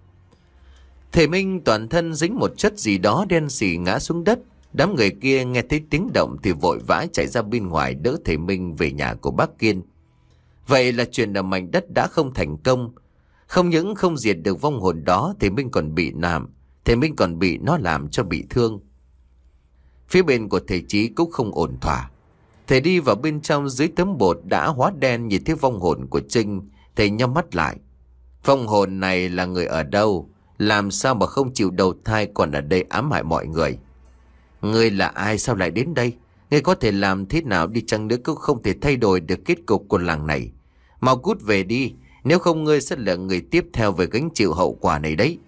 Speaker 2: Thầy Minh toàn thân dính một chất gì đó đen xì ngã xuống đất. Đám người kia nghe thấy tiếng động thì vội vã chạy ra bên ngoài đỡ thầy Minh về nhà của bác Kiên. Vậy là chuyện ở mảnh đất đã không thành công. Không những không diệt được vong hồn đó, thầy Minh còn bị nàm, thầy Minh còn bị nó làm cho bị thương. Phía bên của thầy Chí cũng không ổn thỏa. Thầy đi vào bên trong dưới tấm bột đã hóa đen, nhìn thấy vong hồn của Trinh. Thầy nhắm mắt lại. Vong hồn này là người ở đâu? Làm sao mà không chịu đầu thai còn ở đây ám hại mọi người? Ngươi là ai, sao lại đến đây? Ngươi có thể làm thế nào đi chăng nữa cũng không thể thay đổi được kết cục của làng này. Mau cút về đi, nếu không ngươi sẽ là người tiếp theo về gánh chịu hậu quả này đấy.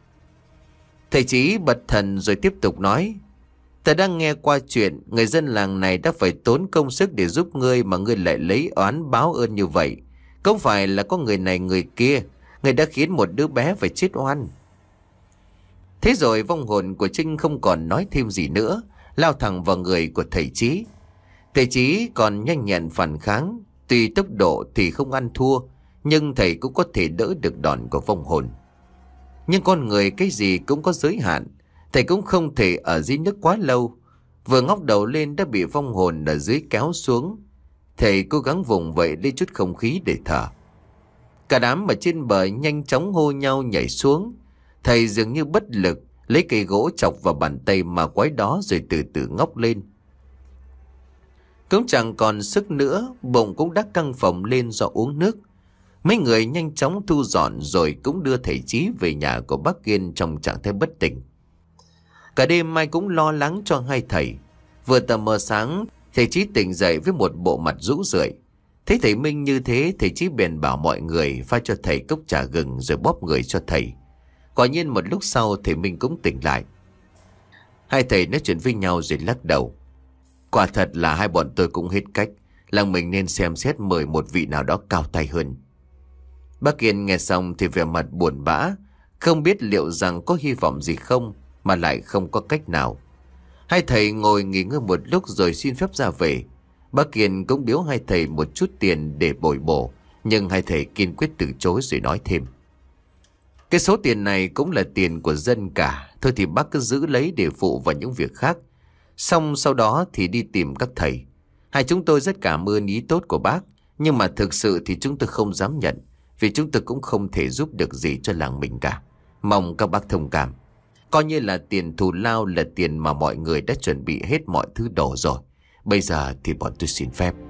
Speaker 2: Thầy Chí bật thần rồi tiếp tục nói: ta đang nghe qua chuyện người dân làng này đã phải tốn công sức để giúp ngươi mà ngươi lại lấy oán báo ơn như vậy. Không phải là có người này người kia, người đã khiến một đứa bé phải chết oan. Thế rồi vong hồn của Trinh không còn nói thêm gì nữa, lao thẳng vào người của thầy Chí. Thầy Chí còn nhanh nhẹn phản kháng, tuy tốc độ thì không ăn thua, nhưng thầy cũng có thể đỡ được đòn của vong hồn. Nhưng con người cái gì cũng có giới hạn, thầy cũng không thể ở dưới nước quá lâu. Vừa ngóc đầu lên đã bị vong hồn ở dưới kéo xuống. Thầy cố gắng vùng vẫy lấy chút không khí để thở. Cả đám ở trên bờ nhanh chóng hô nhau nhảy xuống. Thầy dường như bất lực, lấy cây gỗ chọc vào bàn tay mà quái đó rồi từ từ ngóc lên. Cũng chẳng còn sức nữa, bụng cũng đã căng phồng lên do uống nước. Mấy người nhanh chóng thu dọn rồi cũng đưa thầy Chí về nhà của bác Kiên trong trạng thái bất tỉnh. Cả đêm mai cũng lo lắng cho hai thầy. Vừa tờ mờ sáng, thầy Chí tỉnh dậy với một bộ mặt rũ rượi. Thấy thầy Minh như thế, thầy Chí bèn bảo mọi người pha cho thầy cốc trà gừng rồi bóp người cho thầy. Quả nhiên một lúc sau thầy Minh cũng tỉnh lại. Hai thầy nói chuyện với nhau rồi lắc đầu. Quả thật là hai bọn tôi cũng hết cách. Làng mình nên xem xét mời một vị nào đó cao tay hơn. Bác Kiên nghe xong thì vẻ mặt buồn bã, không biết liệu rằng có hy vọng gì không, mà lại không có cách nào. Hai thầy ngồi nghỉ ngơi một lúc rồi xin phép ra về. Bác Kiên cũng biếu hai thầy một chút tiền để bồi bổ, nhưng hai thầy kiên quyết từ chối rồi nói thêm: cái số tiền này cũng là tiền của dân cả, thôi thì bác cứ giữ lấy để phụ vào những việc khác. Xong sau đó thì đi tìm các thầy. Hai chúng tôi rất cảm ơn ý tốt của bác, nhưng mà thực sự thì chúng tôi không dám nhận, vì chúng tôi cũng không thể giúp được gì cho làng mình cả. Mong các bác thông cảm. Coi như là tiền thù lao, là tiền mà mọi người đã chuẩn bị hết mọi thứ đồ rồi. Bây giờ thì bọn tôi xin phép.